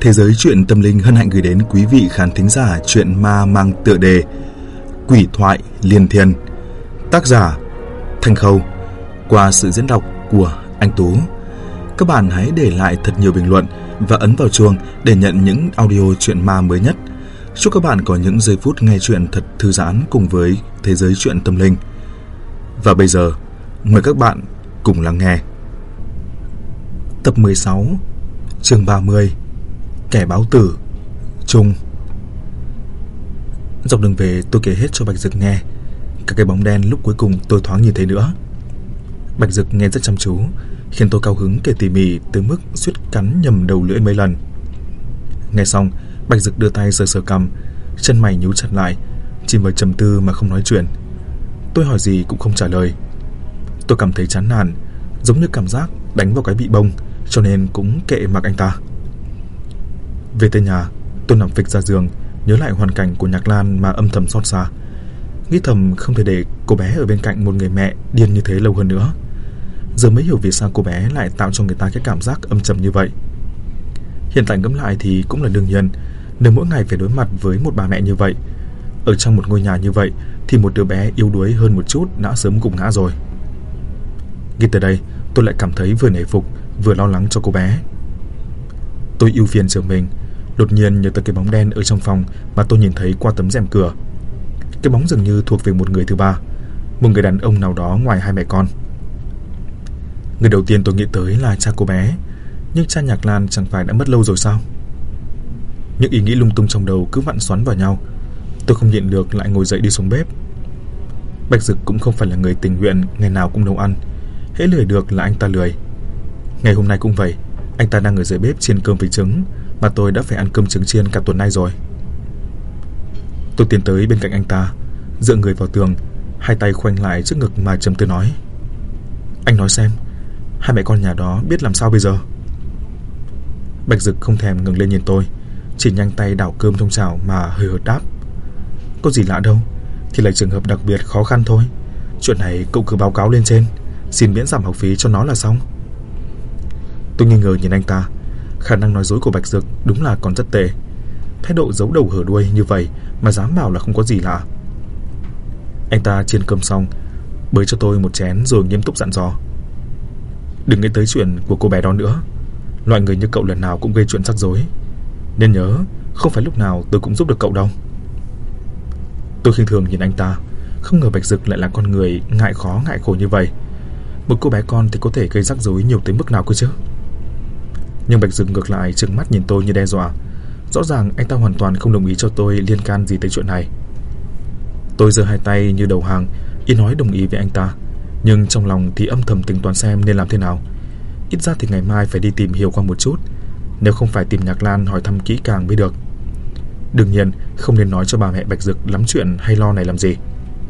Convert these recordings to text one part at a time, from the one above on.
Thế giới truyện tâm linh hân hạnh gửi đến quý vị khán thính giả truyện ma mang tựa đề Quỷ thoại liên thiên, tác giả Thanh Khâu, qua sự diễn đọc của anh Tú. Các bạn hãy để lại thật nhiều bình luận và ấn vào chuông để nhận những audio truyện ma mới nhất. Chúc các bạn có những giây phút nghe truyện thật thư giãn cùng với thế giới truyện tâm linh. Và bây giờ, mời các bạn cùng lắng nghe tập 16, chương 30, Kẻ báo tử, Trung. Dọc đường về tôi kể hết cho Bạch Dực nghe cả cái bóng đen lúc cuối cùng tôi thoáng nhìn thấy nữa. Bạch Dực nghe rất chăm chú, khiến tôi cao hứng kể tỉ mỉ tới mức suýt cắn nhầm đầu lưỡi mấy lần. Nghe xong, Bạch Dực đưa tay sờ sờ cằm, chân mày nhíu chặt lại, chìm vào trầm tư mà không nói chuyện. Tôi hỏi gì cũng không trả lời. Tôi cảm thấy chán nản, giống như cảm giác đánh vào cái bị bông, cho nên cũng kệ mặc anh ta. Về tới nhà, tôi nằm phịch ra giường, nhớ lại hoàn cảnh của Nhạc Lan mà âm thầm xót xa. Nghĩ thầm không thể để cô bé ở bên cạnh một người mẹ điên như thế lâu hơn nữa. Giờ mới hiểu vì sao cô bé lại tạo cho người ta cái cảm giác âm trầm như vậy. Hiện tại ngẫm lại thì cũng là đương nhiên, nếu mỗi ngày phải đối mặt với một bà mẹ như vậy, ở trong một ngôi nhà như vậy, thì một đứa bé yếu đuối hơn một chút đã sớm gục ngã rồi. Nghĩ tới đây, tôi lại cảm thấy vừa nể phục vừa lo lắng cho cô bé. Tôi ưu phiền chờ mình, đột nhiên nhớ tới cái bóng đen ở trong phòng mà tôi nhìn thấy qua tấm rèm cửa. Cái bóng dường như thuộc về một người thứ ba, một người đàn ông nào đó ngoài hai mẹ con. Người đầu tiên tôi nghĩ tới là cha cô bé, nhưng cha Nhạc Lan chẳng phải đã mất lâu rồi sao? Những ý nghĩ lung tung trong đầu cứ vặn xoắn vào nhau. Tôi không nhịn được lại ngồi dậy đi xuống bếp. Bạch Dực cũng không phải là người tình nguyện ngày nào cũng nấu ăn, hễ lười được là anh ta lười. Ngày hôm nay cũng vậy, anh ta đang ở dưới bếp chiên cơm với trứng, mà tôi đã phải ăn cơm trứng chiên cả tuần nay rồi. Tôi tiến tới bên cạnh anh ta, dựa người vào tường, hai tay khoanh lại trước ngực mà trầm tư nói: Anh nói xem, hai mẹ con nhà đó biết làm sao bây giờ? Bạch Dực không thèm ngừng lên nhìn tôi, chỉ nhanh tay đảo cơm trong chảo mà hơi hợt đáp: Có gì lạ đâu, thì là trường hợp đặc biệt khó khăn thôi. Chuyện này cậu cứ báo cáo lên trên, xin miễn giảm học phí cho nó là xong. Tôi nghi ngờ nhìn anh ta. Khả năng nói dối của Bạch Dực đúng là còn rất tệ. Thái độ giấu đầu hở đuôi như vậy mà dám bảo là không có gì lạ. Anh ta chiên cơm xong, bới cho tôi một chén rồi nghiêm túc dặn dò: Đừng nghĩ tới chuyện của cô bé đó nữa. Loại người như cậu lần nào cũng gây chuyện rắc rối, nên nhớ, không phải lúc nào tôi cũng giúp được cậu đâu. Tôi khinh thường nhìn anh ta, không ngờ Bạch Dực lại là con người ngại khó ngại khổ như vậy. Một cô bé con thì có thể gây rắc rối nhiều tới mức nào cơ chứ? Nhưng Bạch Dực ngược lại trừng mắt nhìn tôi như đe dọa. Rõ ràng anh ta hoàn toàn không đồng ý cho tôi liên can gì tới chuyện này. Tôi giơ hai tay như đầu hàng, ý nói đồng ý với anh ta, nhưng trong lòng thì âm thầm tính toán xem nên làm thế nào. Ít ra thì ngày mai phải đi tìm hiểu qua một chút, nếu không phải tìm Nhạc Lan hỏi thăm kỹ càng mới được. Đương nhiên không nên nói cho bà mẹ Bạch Dực lắm chuyện hay lo này làm gì.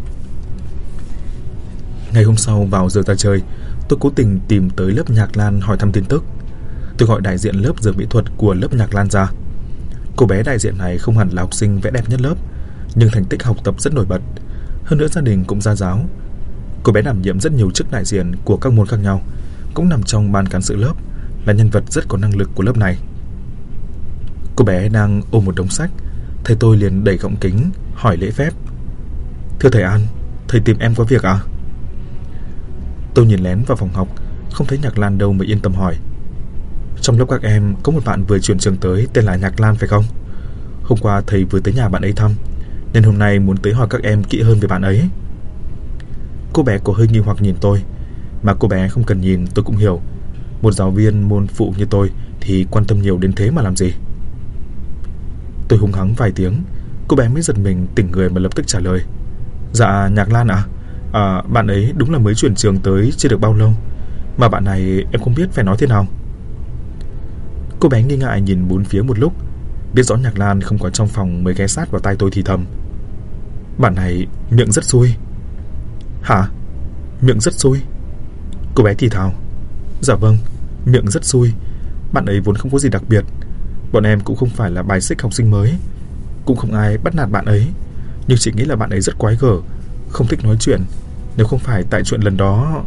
Ngày hôm sau vào giờ ra chơi, tôi cố tình tìm tới lớp Nhạc Lan hỏi thăm tin tức. Tôi gọi đại diện lớp dược mỹ thuật của lớp Nhạc Lan ra. Cô bé đại diện này không hẳn là học sinh vẽ đẹp nhất lớp, nhưng thành tích học tập rất nổi bật. Hơn nữa gia đình cũng gia giáo. Cô bé đảm nhiệm rất nhiều chức đại diện của các môn khác nhau, cũng nằm trong ban cán sự lớp, là nhân vật rất có năng lực của lớp này. Cô bé đang ôm một đống sách, thầy tôi liền đẩy gọng kính hỏi lễ phép: Thưa thầy An, thầy tìm em có việc à? Tôi nhìn lén vào phòng học, không thấy Nhạc Lan đâu mới yên tâm hỏi: Trong lớp các em có một bạn vừa chuyển trường tới tên là Nhạc Lan phải không? Hôm qua thầy vừa tới nhà bạn ấy thăm, nên hôm nay muốn tới hỏi các em kỹ hơn về bạn ấy. Cô bé có hơi nghi hoặc nhìn tôi, mà cô bé không cần nhìn tôi cũng hiểu. Một giáo viên môn phụ như tôi thì quan tâm nhiều đến thế mà làm gì. Tôi hung hắng vài tiếng, cô bé mới giật mình tỉnh người mà lập tức trả lời: Dạ Nhạc Lan ạ. Bạn ấy đúng là mới chuyển trường tới chưa được bao lâu, mà bạn này em không biết phải nói thế nào. Cô bé nghi ngại nhìn bốn phía một lúc, biết rõ Nhạc Lan không có trong phòng mới ghé sát vào tai tôi thì thầm: Bạn này miệng rất xui. Hả? Miệng rất xui? Cô bé thì thào: Dạ vâng, miệng rất xui. Bạn ấy vốn không có gì đặc biệt. Bọn em cũng không phải là bài xích học sinh mới, cũng không ai bắt nạt bạn ấy, nhưng chỉ nghĩ là bạn ấy rất quái gở, không thích nói chuyện. Nếu không phải tại chuyện lần đó.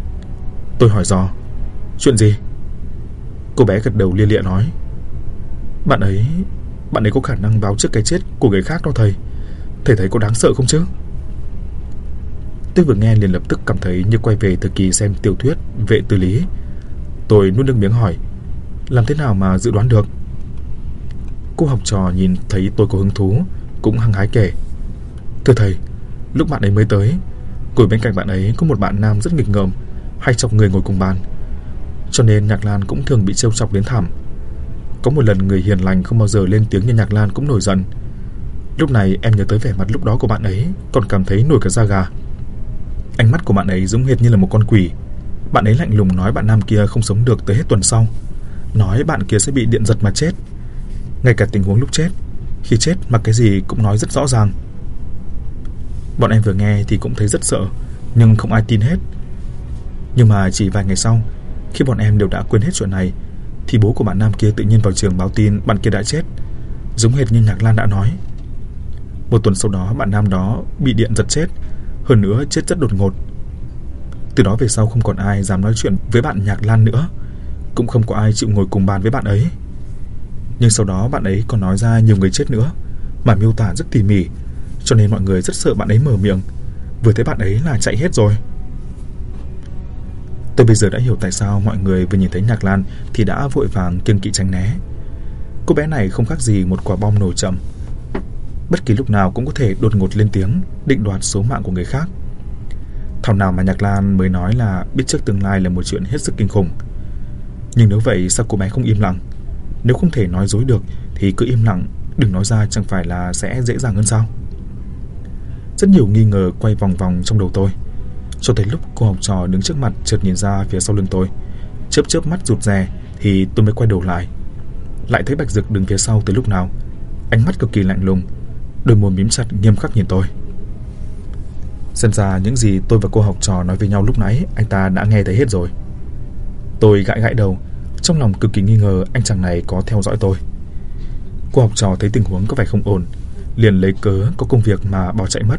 Tôi hỏi dò: Chuyện gì? Cô bé gật đầu lia lịa nói: Bạn ấy có khả năng báo trước cái chết của người khác đó thầy. Thầy thấy có đáng sợ không chứ? Tôi vừa nghe liền lập tức cảm thấy như quay về thời kỳ xem tiểu thuyết Vệ Tư Lý. Tôi nuốt nước miếng hỏi, làm thế nào mà dự đoán được? Cô học trò nhìn thấy tôi có hứng thú, cũng hăng hái kể. Thưa thầy, lúc bạn ấy mới tới, ngồi bên cạnh bạn ấy có một bạn nam rất nghịch ngợm, hay chọc người ngồi cùng bàn, cho nên Nhạc Lan cũng thường bị trêu chọc đến thảm. Có một lần người hiền lành không bao giờ lên tiếng như Nhạc Lan cũng nổi giận. Lúc này em nhớ tới vẻ mặt lúc đó của bạn ấy, còn cảm thấy nổi cả da gà. Ánh mắt của bạn ấy giống hệt như là một con quỷ. Bạn ấy lạnh lùng nói bạn nam kia không sống được tới hết tuần sau, nói bạn kia sẽ bị điện giật mà chết. Ngay cả tình huống lúc chết, khi chết mà cái gì cũng nói rất rõ ràng. Bọn em vừa nghe thì cũng thấy rất sợ, nhưng không ai tin hết. Nhưng mà chỉ vài ngày sau, khi bọn em đều đã quên hết chuyện này, thì bố của bạn nam kia tự nhiên vào trường báo tin bạn kia đã chết, giống hệt như Nhạc Lan đã nói. Một tuần sau đó bạn nam đó bị điện giật chết, hơn nữa chết rất đột ngột. Từ đó về sau không còn ai dám nói chuyện với bạn Nhạc Lan nữa, cũng không có ai chịu ngồi cùng bàn với bạn ấy. Nhưng sau đó bạn ấy còn nói ra nhiều người chết nữa, mà miêu tả rất tỉ mỉ, cho nên mọi người rất sợ bạn ấy mở miệng. Vừa thấy bạn ấy là chạy hết rồi. Tôi bây giờ đã hiểu tại sao mọi người vừa nhìn thấy Nhạc Lan thì đã vội vàng kiêng kỵ tránh né. Cô bé này không khác gì một quả bom nổ chậm, bất kỳ lúc nào cũng có thể đột ngột lên tiếng định đoạt số mạng của người khác. Thảo nào mà Nhạc Lan mới nói là biết trước tương lai là một chuyện hết sức kinh khủng. Nhưng nếu vậy sao cô bé không im lặng? Nếu không thể nói dối được thì cứ im lặng, đừng nói ra chẳng phải là sẽ dễ dàng hơn sao? Rất nhiều nghi ngờ quay vòng vòng trong đầu tôi, cho tới lúc cô học trò đứng trước mặt chợt nhìn ra phía sau lưng tôi, chớp chớp mắt rụt rè, thì tôi mới quay đầu lại. Lại thấy Bạch Dực đứng phía sau từ lúc nào, ánh mắt cực kỳ lạnh lùng, đôi môi mím chặt nghiêm khắc nhìn tôi. Xem ra những gì tôi và cô học trò nói với nhau lúc nãy anh ta đã nghe thấy hết rồi. Tôi gãi gãi đầu, trong lòng cực kỳ nghi ngờ anh chàng này có theo dõi tôi. Cô học trò thấy tình huống có vẻ không ổn, liền lấy cớ có công việc mà bỏ chạy mất.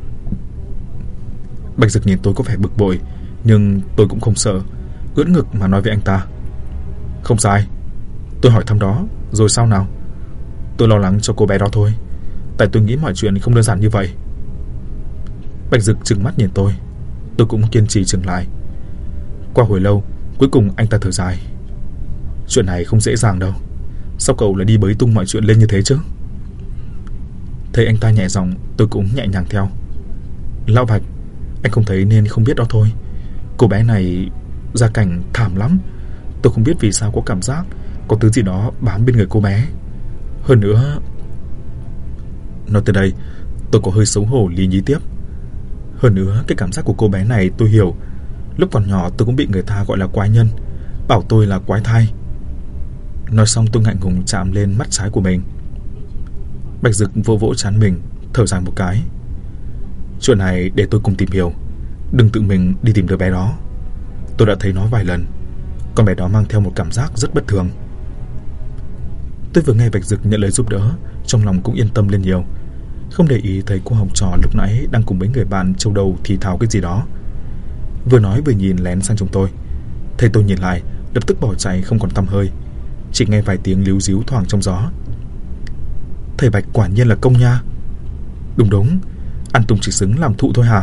Bạch Dực nhìn tôi có vẻ bực bội, nhưng tôi cũng không sợ, ưỡn ngực mà nói với anh ta. Không sai, tôi hỏi thăm đó, rồi sao nào? Tôi lo lắng cho cô bé đó thôi, tại tôi nghĩ mọi chuyện không đơn giản như vậy. Bạch Dực trừng mắt nhìn tôi cũng kiên trì chừng lại. Qua hồi lâu, cuối cùng anh ta thở dài. Chuyện này không dễ dàng đâu, sao cậu lại đi bới tung mọi chuyện lên như thế chứ? Thấy anh ta nhẹ giọng, tôi cũng nhẹ nhàng theo. Lão Bạch, anh không thấy nên không biết đó thôi. Cô bé này gia cảnh thảm lắm. Tôi không biết vì sao có cảm giác có thứ gì đó bám bên người cô bé. Hơn nữa... Nói từ đây, tôi có hơi xấu hổ lý nhí tiếp. Hơn nữa, cái cảm giác của cô bé này tôi hiểu. Lúc còn nhỏ tôi cũng bị người ta gọi là quái nhân, bảo tôi là quái thai. Nói xong tôi ngại ngùng chạm lên mắt trái của mình. Bạch Dực vỗ vỗ trán mình, thở dài một cái. Chuyện này để tôi cùng tìm hiểu, đừng tự mình đi tìm đứa bé đó. Tôi đã thấy nó vài lần, con bé đó mang theo một cảm giác rất bất thường. Tôi vừa nghe Bạch Dực nhận lời giúp đỡ, trong lòng cũng yên tâm lên nhiều, không để ý thấy cô học trò lúc nãy đang cùng mấy người bạn châu đầu thì thào cái gì đó. Vừa nói vừa nhìn lén sang chúng tôi. Thấy tôi nhìn lại, lập tức bỏ chạy không còn tăm hơi. Chỉ nghe vài tiếng líu díu thoảng trong gió. Thầy Bạch quả nhiên là công nha. Đúng, An Tùng chỉ xứng làm thụ thôi hả?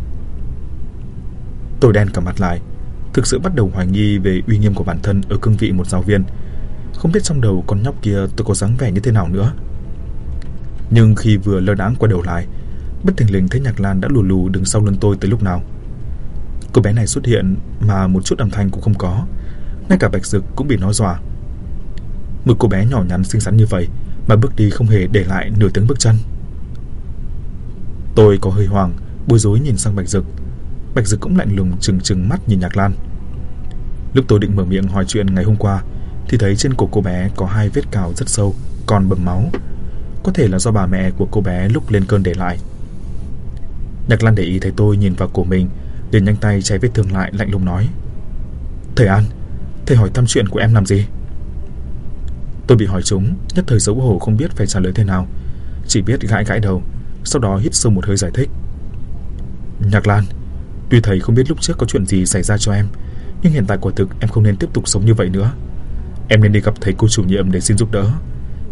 Tôi đen cả mặt lại, thực sự bắt đầu hoài nghi về uy nghiêm của bản thân ở cương vị một giáo viên. Không biết trong đầu con nhóc kia tôi có dáng vẻ như thế nào nữa. Nhưng khi vừa lơ đãng quay đầu lại, bất thình lình thấy Nhạc Lan đã lù lù đứng sau lưng tôi từ lúc nào. Cô bé này xuất hiện mà một chút âm thanh cũng không có, ngay cả Bạch Dực cũng bị nó dọa. Một cô bé nhỏ nhắn xinh xắn như vậy mà bước đi không hề để lại nửa tiếng bước chân. Tôi có hơi hoảng, bối rối nhìn sang Bạch Dực. Bạch Dực cũng lạnh lùng trừng mắt nhìn Nhạc Lan. Lúc tôi định mở miệng hỏi chuyện ngày hôm qua thì thấy trên cổ cô bé có 2 vết cào rất sâu, còn bầm máu. Có thể là do bà mẹ của cô bé lúc lên cơn để lại. Nhạc Lan để ý thấy tôi nhìn vào cổ mình, liền nhanh tay che vết thương lại, lạnh lùng nói. Thầy An, thầy hỏi thăm chuyện của em làm gì? Tôi bị hỏi trúng, nhất thời xấu hổ không biết phải trả lời thế nào, chỉ biết gãi gãi đầu, sau đó hít sâu một hơi giải thích. Nhạc Lan, tuy thầy không biết lúc trước có chuyện gì xảy ra cho em, nhưng hiện tại quả thực em không nên tiếp tục sống như vậy nữa. Em nên đi gặp thầy cô chủ nhiệm để xin giúp đỡ.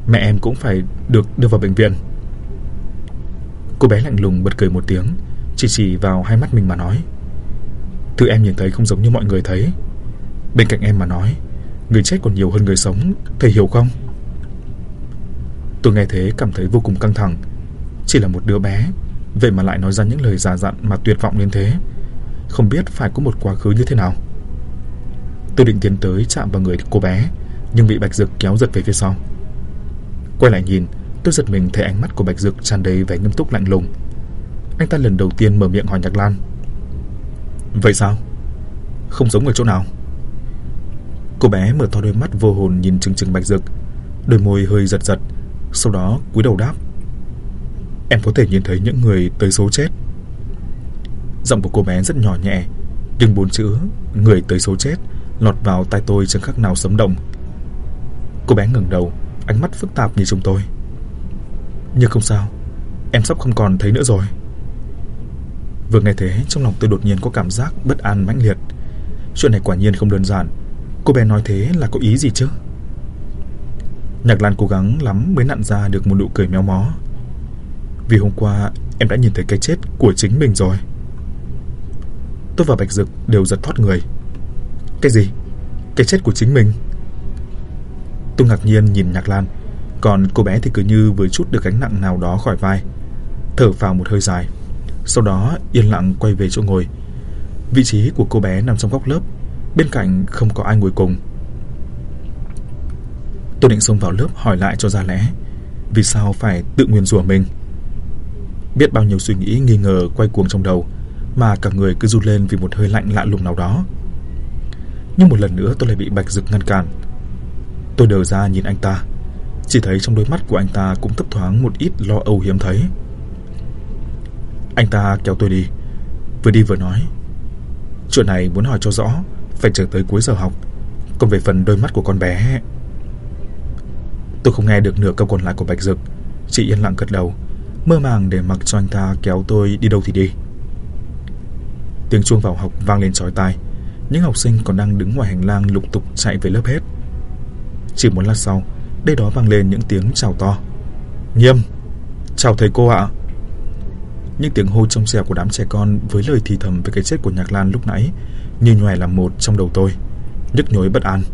Mẹ em cũng phải được đưa vào bệnh viện. Cô bé lạnh lùng bật cười một tiếng, chỉ vào hai mắt mình mà nói: Thứ em nhìn thấy không giống như mọi người thấy. Bên cạnh em mà nói, người chết còn nhiều hơn người sống, thầy hiểu không? Tôi nghe thế cảm thấy vô cùng căng thẳng. Chỉ là một đứa bé, vậy mà lại nói ra những lời già dặn mà tuyệt vọng đến thế. Không biết phải có một quá khứ như thế nào. Tôi định tiến tới chạm vào người cô bé, nhưng bị Bạch Dực kéo giật về phía sau. Quay lại nhìn, tôi giật mình thấy ánh mắt của Bạch Dực tràn đầy vẻ nghiêm túc lạnh lùng. Anh ta lần đầu tiên mở miệng hỏi Nhạc Lan: Vậy sao? Không giống ở chỗ nào? Cô bé mở to đôi mắt vô hồn nhìn chừng Bạch Dực, đôi môi hơi giật giật, sau đó cúi đầu đáp: Em có thể nhìn thấy những người tới số chết. Giọng của cô bé rất nhỏ nhẹ, nhưng 4 chữ người tới số chết lọt vào tai tôi chẳng khác nào sấm động. Cô bé ngẩng đầu, ánh mắt phức tạp nhìn chúng tôi. Nhưng không sao, em sắp không còn thấy nữa rồi. Vừa nghe thế, trong lòng tôi đột nhiên có cảm giác bất an mãnh liệt. Chuyện này quả nhiên không đơn giản. Cô bé nói thế là có ý gì chứ? Nhạc Lan cố gắng lắm mới nặn ra được một nụ cười méo mó. Vì hôm qua em đã nhìn thấy cái chết của chính mình rồi. Tôi và Bạch Dực đều giật thoát người. Cái gì? Cái chết của chính mình? Tôi ngạc nhiên nhìn Nhạc Lan, còn cô bé thì cứ như vừa trút được gánh nặng nào đó khỏi vai, thở phào một hơi dài, sau đó yên lặng quay về chỗ ngồi. Vị trí của cô bé nằm trong góc lớp, bên cạnh không có ai ngồi cùng. Tôi định xông vào lớp hỏi lại cho ra lẽ, vì sao phải tự nguyền rủa mình. Biết bao nhiêu suy nghĩ nghi ngờ quay cuồng trong đầu, mà cả người cứ run lên vì một hơi lạnh lạ lùng nào đó. Nhưng một lần nữa tôi lại bị Bạch Dực ngăn cản. Tôi đờ ra nhìn anh ta, chỉ thấy trong đôi mắt của anh ta cũng thấp thoáng một ít lo âu hiếm thấy. Anh ta kéo tôi đi vừa nói: Chuyện này muốn hỏi cho rõ, phải chờ tới cuối giờ học. Còn về phần đôi mắt của con bé... Tôi không nghe được nửa câu còn lại của Bạch Dực, chỉ yên lặng gật đầu, mơ màng để mặc cho anh ta kéo tôi đi đâu thì đi. Tiếng chuông vào học vang lên chói tai. Những học sinh còn đang đứng ngoài hành lang lục tục chạy về lớp hết. Chỉ một lát sau, đây đó vang lên những tiếng chào to: Nghiêm, chào thầy cô ạ. Những tiếng hô trong xẻo của đám trẻ con với lời thì thầm về cái chết của Nhạc Lan lúc nãy như nhòe làm một trong đầu tôi, nhức nhối bất an.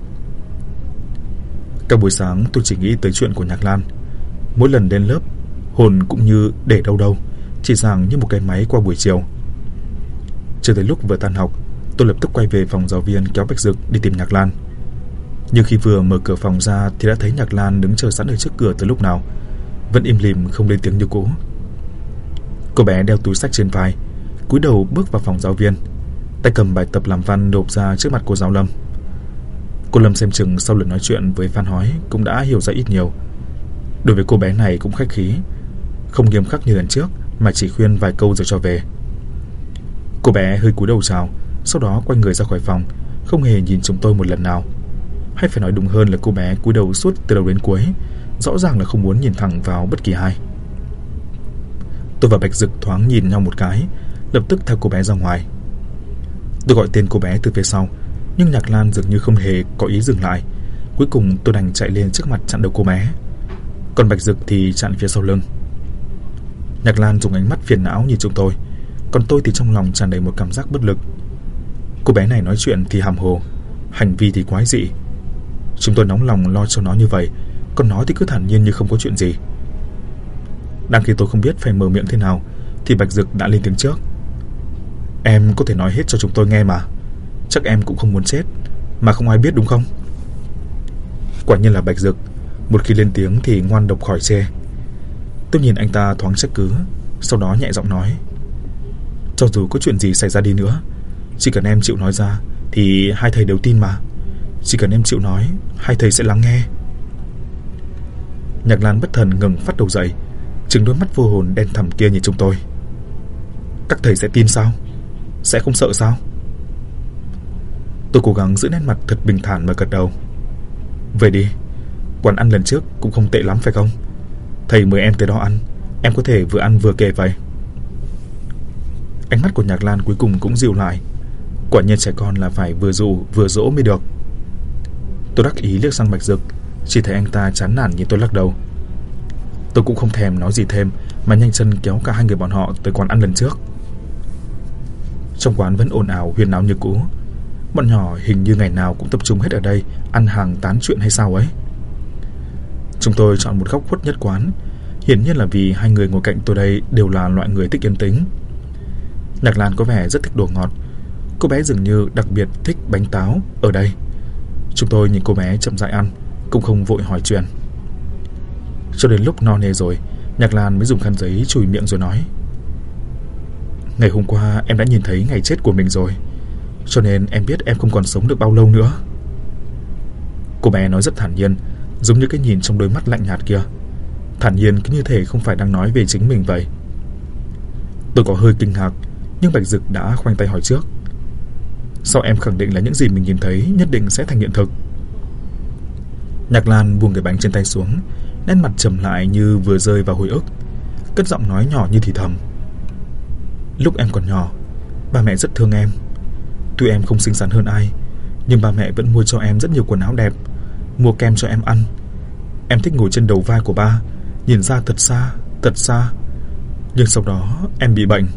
Cả buổi sáng tôi chỉ nghĩ tới chuyện của Nhạc Lan. Mỗi lần đến lớp, hồn cũng như để đâu, chỉ giảng như một cái máy qua buổi chiều. Chưa tới lúc vừa tan học, tôi lập tức quay về phòng giáo viên kéo Bạch Dực đi tìm Nhạc Lan. Nhưng khi vừa mở cửa phòng ra thì đã thấy Nhạc Lan đứng chờ sẵn ở trước cửa từ lúc nào, vẫn im lìm không lên tiếng như cũ. Cô bé đeo túi xách trên vai, cúi đầu bước vào phòng giáo viên, tay cầm bài tập làm văn nộp ra trước mặt cô giáo Lâm. Cô Lâm xem chừng sau lần nói chuyện với Phan Hói cũng đã hiểu ra ít nhiều. Đối với cô bé này cũng khách khí, không nghiêm khắc như lần trước mà chỉ khuyên vài câu rồi cho về. Cô bé hơi cúi đầu chào, sau đó quay người ra khỏi phòng, không hề nhìn chúng tôi một lần nào. Hay phải nói đúng hơn là cô bé cúi đầu suốt từ đầu đến cuối, rõ ràng là không muốn nhìn thẳng vào bất kỳ ai. Tôi và Bạch Dực thoáng nhìn nhau một cái, lập tức theo cô bé ra ngoài. Tôi gọi tên cô bé từ phía sau, nhưng Nhạc Lan dường như không hề có ý dừng lại. Cuối cùng tôi đành chạy lên trước mặt chặn đầu cô bé, còn Bạch Dực thì chặn phía sau lưng. Nhạc Lan dùng ánh mắt phiền não nhìn chúng tôi, còn tôi thì trong lòng tràn đầy một cảm giác bất lực. Cô bé này nói chuyện thì hàm hồ, hành vi thì quái dị. Chúng tôi nóng lòng lo cho nó như vậy, còn nó thì cứ thản nhiên như không có chuyện gì. Đang khi tôi không biết phải mở miệng thế nào thì Bạch Dực đã lên tiếng trước: Em có thể nói hết cho chúng tôi nghe mà. Chắc em cũng không muốn chết mà không ai biết đúng không? Quả nhiên là Bạch Dực, một khi lên tiếng thì ngoan độc khỏi chê. Tôi nhìn anh ta thoáng trách cứ, sau đó nhẹ giọng nói: Cho dù có chuyện gì xảy ra đi nữa, chỉ cần em chịu nói ra thì hai thầy đều tin mà. Chỉ cần em chịu nói, hai thầy sẽ lắng nghe. Nhạc Lan bất thần ngẩng phát đầu dậy, trừng đôi mắt vô hồn đen thẳm kia nhìn chúng tôi. Các thầy sẽ tin sao? Sẽ không sợ sao? Tôi cố gắng giữ nét mặt thật bình thản mà gật đầu. Về đi, quán ăn lần trước cũng không tệ lắm phải không? Thầy mời em tới đó ăn, em có thể vừa ăn vừa kể vậy. Ánh mắt của Nhạc Lan cuối cùng cũng dịu lại. Quả nhiên trẻ con là phải vừa dụ vừa dỗ mới được. Tôi đắc ý liếc sang Bạch Dực, Chỉ thấy anh ta chán nản nhìn tôi lắc đầu. Tôi cũng không thèm nói gì thêm mà nhanh chân kéo cả hai người bọn họ tới quán ăn lần trước. Trong quán vẫn ồn ào huyên náo như cũ. Bọn nhỏ hình như ngày nào cũng tập trung hết ở đây ăn hàng tán chuyện hay sao ấy. Chúng tôi chọn một góc khuất nhất quán, hiển nhiên là vì hai người ngồi cạnh tôi đây đều là loại người thích yên tĩnh. Nhạc Lan có vẻ rất thích đồ ngọt. Cô bé dường như đặc biệt thích bánh táo ở đây. Chúng tôi nhìn cô bé chậm rãi ăn, cũng không vội hỏi chuyện. Cho đến lúc no nê rồi, Nhạc Lan mới dùng khăn giấy chùi miệng rồi nói: Ngày hôm qua em đã nhìn thấy ngày chết của mình rồi, cho nên em biết em không còn sống được bao lâu nữa. Cô bé nói rất thản nhiên, giống như cái nhìn trong đôi mắt lạnh nhạt kia. Thản nhiên cứ như thể không phải đang nói về chính mình vậy. Tôi có hơi kinh ngạc, nhưng Bạch Dực đã khoanh tay hỏi trước: Sao em khẳng định là những gì mình nhìn thấy nhất định sẽ thành hiện thực? Nhạc Lan buông cái bánh trên tay xuống, nét mặt trầm lại như vừa rơi vào hồi ức, cất giọng nói nhỏ như thì thầm: Lúc em còn nhỏ, ba mẹ rất thương em. Tuy em không xinh xắn hơn ai, nhưng ba mẹ vẫn mua cho em rất nhiều quần áo đẹp, mua kem cho em ăn. Em thích ngồi trên đầu vai của ba, nhìn ra thật xa, thật xa. Nhưng sau đó em bị bệnh.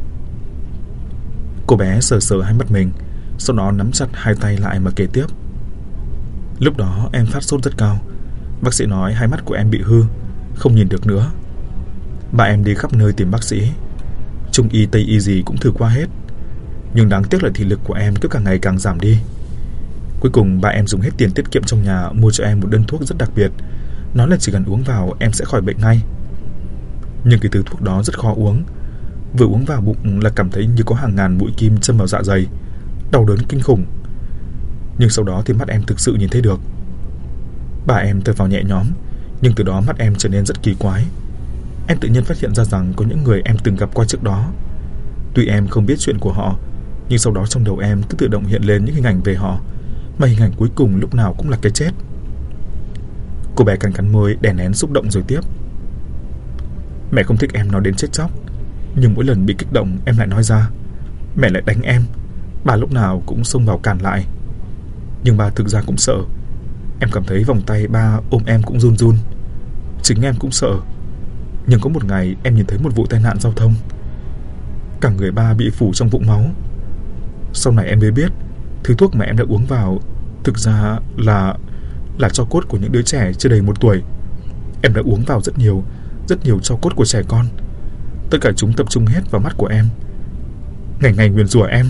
Cô bé sờ sờ hai mắt mình, sau đó nắm chặt hai tay lại mà kể tiếp: Lúc đó em phát sốt rất cao. Bác sĩ nói hai mắt của em bị hư, không nhìn được nữa. Ba em đi khắp nơi tìm bác sĩ, Trung y Tây y gì cũng thử qua hết, nhưng đáng tiếc là thị lực của em cứ càng ngày càng giảm đi. Cuối cùng ba em dùng hết tiền tiết kiệm trong nhà mua cho em một đơn thuốc rất đặc biệt, nói là chỉ cần uống vào em sẽ khỏi bệnh ngay. Nhưng cái thứ thuốc đó rất khó uống. Vừa uống vào bụng là cảm thấy như có hàng ngàn mũi kim châm vào dạ dày, đau đớn kinh khủng. Nhưng sau đó thì mắt em thực sự nhìn thấy được. Bà em thở phào nhẹ nhõm, nhưng từ đó mắt em trở nên rất kỳ quái. Em tự nhiên phát hiện ra rằng có những người em từng gặp qua trước đó. Tuy em không biết chuyện của họ, nhưng sau đó trong đầu em cứ tự động hiện lên những hình ảnh về họ, mà hình ảnh cuối cùng lúc nào cũng là cái chết. Cô bé cắn môi đè nén xúc động rồi tiếp: Mẹ không thích em nói đến chết chóc, nhưng mỗi lần bị kích động em lại nói ra. Mẹ lại đánh em, bà lúc nào cũng xông vào cản lại. Nhưng bà thực ra cũng sợ. Em cảm thấy vòng tay ba ôm em cũng run run. Chính em cũng sợ. Nhưng có một ngày em nhìn thấy một vụ tai nạn giao thông, cả người ba bị phủ trong vũng máu. Sau này em mới biết thứ thuốc mà em đã uống vào thực ra là tro cốt của những đứa trẻ chưa đầy 1 tuổi. Em đã uống vào rất nhiều tro cốt của trẻ con. Tất cả chúng tập trung hết vào mắt của em, ngày ngày nguyền rủa em.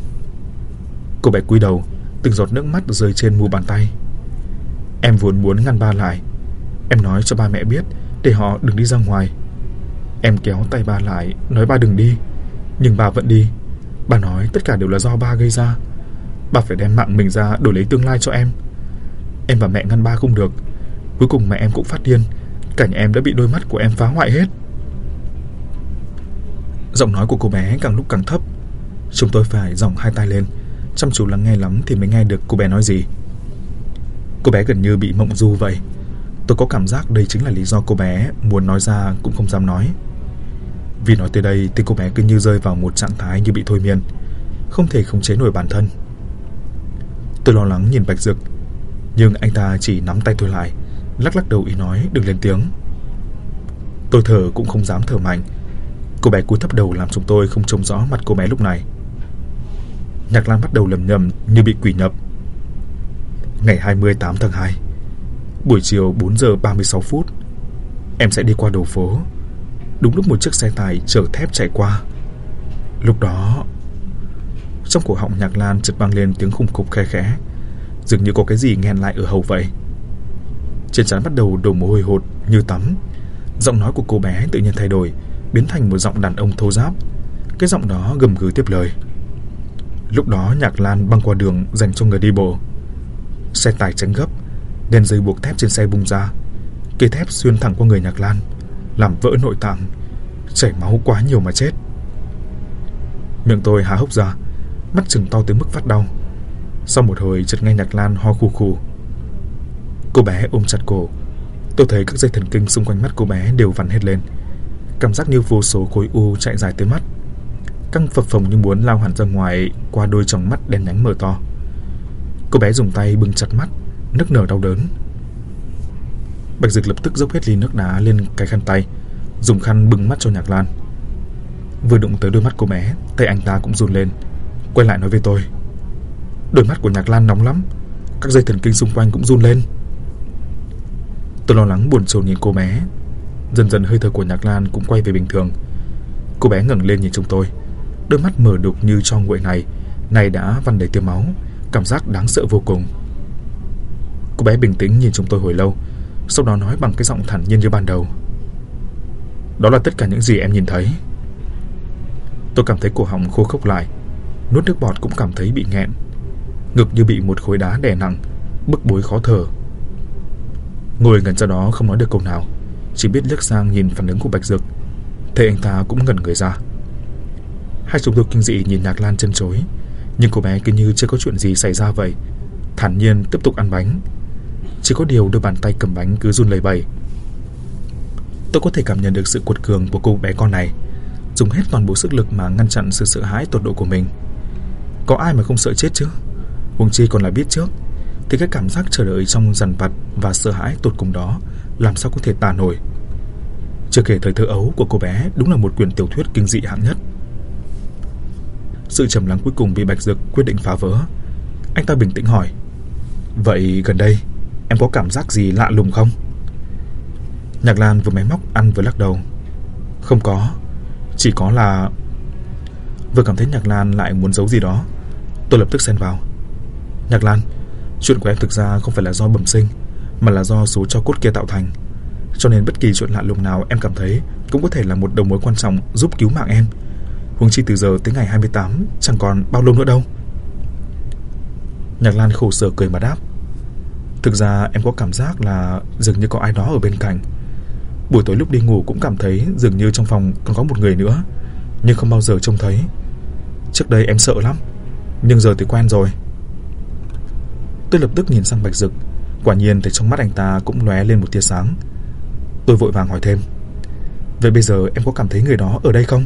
Cô bé cúi đầu, từng giọt nước mắt rơi trên mu bàn tay. Em vốn muốn ngăn ba lại. Em nói cho ba mẹ biết để họ đừng đi ra ngoài. Em kéo tay ba lại, nói ba đừng đi, nhưng ba vẫn đi. Ba nói tất cả đều là do ba gây ra. Ba phải đem mạng mình ra đổi lấy tương lai cho em. Em và mẹ ngăn ba không được. Cuối cùng mẹ em cũng phát điên. Cả nhà em đã bị đôi mắt của em phá hoại hết. Giọng nói của cô bé càng lúc càng thấp. Chúng tôi phải giòng hai tay lên, chăm chú lắng nghe lắm thì mới nghe được cô bé nói gì. Cô bé gần như bị mộng du vậy. Tôi có cảm giác đây chính là lý do cô bé muốn nói ra cũng không dám nói. Vì nói tới đây thì cô bé cứ như rơi vào một trạng thái như bị thôi miên, không thể khống chế nổi bản thân. Tôi lo lắng nhìn Bạch Dực, nhưng anh ta chỉ nắm tay tôi lại, lắc lắc đầu ý nói đừng lên tiếng. Tôi thở cũng không dám thở mạnh. Cô bé cúi thấp đầu làm chúng tôi không trông rõ mặt cô bé lúc này. Nhạc Lan bắt đầu lầm nhầm như bị quỷ nhập. Ngày 28 tháng 2, buổi chiều 4 giờ 36 phút, em sẽ đi qua đầu phố. Đúng lúc một chiếc xe tải chở thép chạy qua. Lúc đó, trong cổ họng Nhạc Lan chợt vang lên tiếng khùng khục khe khẽ, dường như có cái gì nghẹn lại ở hầu vậy. Trên trán bắt đầu đổ mồ hôi hột như tắm. Giọng nói của cô bé tự nhiên thay đổi, biến thành một giọng đàn ông thô ráp. Cái giọng đó gầm gừ tiếp lời. Lúc đó Nhạc Lan băng qua đường dành cho người đi bộ. Xe tải tránh gấp nên dây buộc thép trên xe bung ra. Cây thép xuyên thẳng qua người Nhạc Lan, làm vỡ nội tạng, chảy máu quá nhiều mà chết. Miệng tôi há hốc ra, mắt trừng to tới mức phát đau. Sau một hồi chợt nghe Nhạc Lan ho khù khù. Cô bé ôm chặt cổ. Tôi thấy các dây thần kinh xung quanh mắt cô bé đều vặn hết lên. Cảm giác như vô số khối u chạy dài tới mắt, căng phập phồng như muốn lao hẳn ra ngoài qua đôi tròng mắt đen nhánh mở to. Cô bé dùng tay bưng chặt mắt, nức nở đau đớn. Bạch Dực lập tức dốc hết ly nước đá lên cái khăn tay, dùng khăn bưng mắt cho Nhạc Lan. Vừa đụng tới đôi mắt cô bé, tay anh ta cũng run lên, quay lại nói với tôi: "Đôi mắt của Nhạc Lan nóng lắm, các dây thần kinh xung quanh cũng run lên." Tôi lo lắng buồn chồn nhìn cô bé. Dần dần hơi thở của Nhạc Lan cũng quay về bình thường. Cô bé ngẩng lên nhìn chúng tôi, đôi mắt mở đục như tro nguội này đã vằn đầy tia máu, cảm giác đáng sợ vô cùng. Cô bé bình tĩnh nhìn chúng tôi hồi lâu, sau đó nói bằng cái giọng thản nhiên như ban đầu: "Đó là tất cả những gì em nhìn thấy." Tôi cảm thấy cổ họng khô khốc lại, nuốt nước bọt cũng cảm thấy bị nghẹn, ngực như bị một khối đá đè nặng, bức bối khó thở. Ngồi gần ra đó không nói được câu nào, chỉ biết liếc sang nhìn phản ứng của Bạch Dực. Thế anh ta cũng ngẩn người ra. Hai chúng tôi kinh dị nhìn Nhạc Lan chân chối, nhưng cô bé cứ như chưa có chuyện gì xảy ra vậy, thản nhiên tiếp tục ăn bánh. Chỉ có điều đôi bàn tay cầm bánh cứ run lẩy bẩy. Tôi có thể cảm nhận được sự quật cường của cô bé con này, dùng hết toàn bộ sức lực mà ngăn chặn sự sợ hãi tột độ của mình. Có ai mà không sợ chết chứ? Huống chi còn là biết trước, thì cái cảm giác chờ đợi trong dằn vặt và sợ hãi tột cùng đó làm sao có thể tả nổi. Chưa kể thời thơ ấu của cô bé đúng là một quyển tiểu thuyết kinh dị hạng nhất. Sự trầm lắng cuối cùng bị Bạch Dực quyết định phá vỡ. Anh ta bình tĩnh hỏi: "Vậy gần đây em có cảm giác gì lạ lùng không?" Nhạc Lan vừa máy móc ăn vừa lắc đầu: "Không có, chỉ có là..." Vừa cảm thấy Nhạc Lan lại muốn giấu gì đó, tôi lập tức xen vào: "Nhạc Lan, chuyện của em thực ra không phải là do bẩm sinh, mà là do số tro cốt kia tạo thành. Cho nên bất kỳ chuyện lạ lùng nào em cảm thấy cũng có thể là một đầu mối quan trọng giúp cứu mạng em. Huống chi từ giờ tới ngày 28 chẳng còn bao lâu nữa đâu." Nhạc Lan khổ sở cười mà đáp: "Thực ra em có cảm giác là dường như có ai đó ở bên cạnh. Buổi tối lúc đi ngủ cũng cảm thấy dường như trong phòng còn có một người nữa, nhưng không bao giờ trông thấy. Trước đây em sợ lắm, nhưng giờ thì quen rồi." Tôi lập tức nhìn sang Bạch Dực, quả nhiên thấy trong mắt anh ta cũng lóe lên một tia sáng. Tôi vội vàng hỏi thêm: "Vậy bây giờ em có cảm thấy người đó ở đây không?"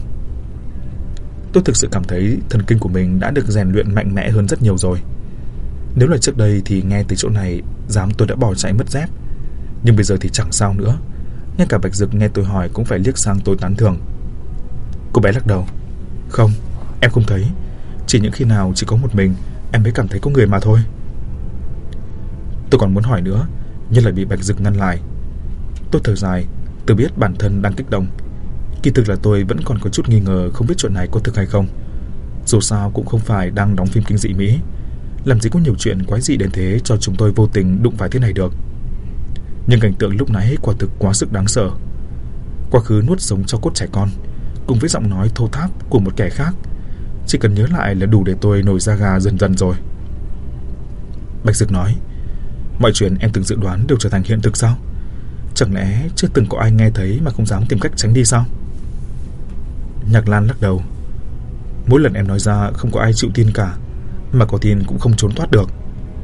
Tôi thực sự cảm thấy thần kinh của mình đã được rèn luyện mạnh mẽ hơn rất nhiều rồi. Nếu là trước đây thì nghe từ chỗ này dám tôi đã bỏ chạy mất dép, nhưng bây giờ thì chẳng sao nữa. Ngay cả Bạch Dực nghe tôi hỏi cũng phải liếc sang tôi tán thưởng. Cô bé lắc đầu: "Không, em không thấy. Chỉ những khi nào chỉ có một mình em mới cảm thấy có người mà thôi." Tôi còn muốn hỏi nữa, nhưng lại bị Bạch Dực ngăn lại. Tôi thở dài, tôi biết bản thân đang kích động. Kỳ thực là tôi vẫn còn có chút nghi ngờ không biết chuyện này có thực hay không. Dù sao cũng không phải đang đóng phim kinh dị Mỹ, làm gì có nhiều chuyện quái dị đến thế cho chúng tôi vô tình đụng phải thế này được. Nhưng cảnh tượng lúc nãy quả thực quá sức đáng sợ. Quá khứ nuốt sống cho cốt trẻ con, cùng với giọng nói thô tháp của một kẻ khác, chỉ cần nhớ lại là đủ để tôi nổi da gà dần dần rồi. Bạch Dực nói: "Mọi chuyện em từng dự đoán đều trở thành hiện thực sao? Chẳng lẽ chưa từng có ai nghe thấy mà không dám tìm cách tránh đi sao?" Nhạc Lan lắc đầu: "Mỗi lần em nói ra không có ai chịu tin cả, mà có tin cũng không trốn thoát được."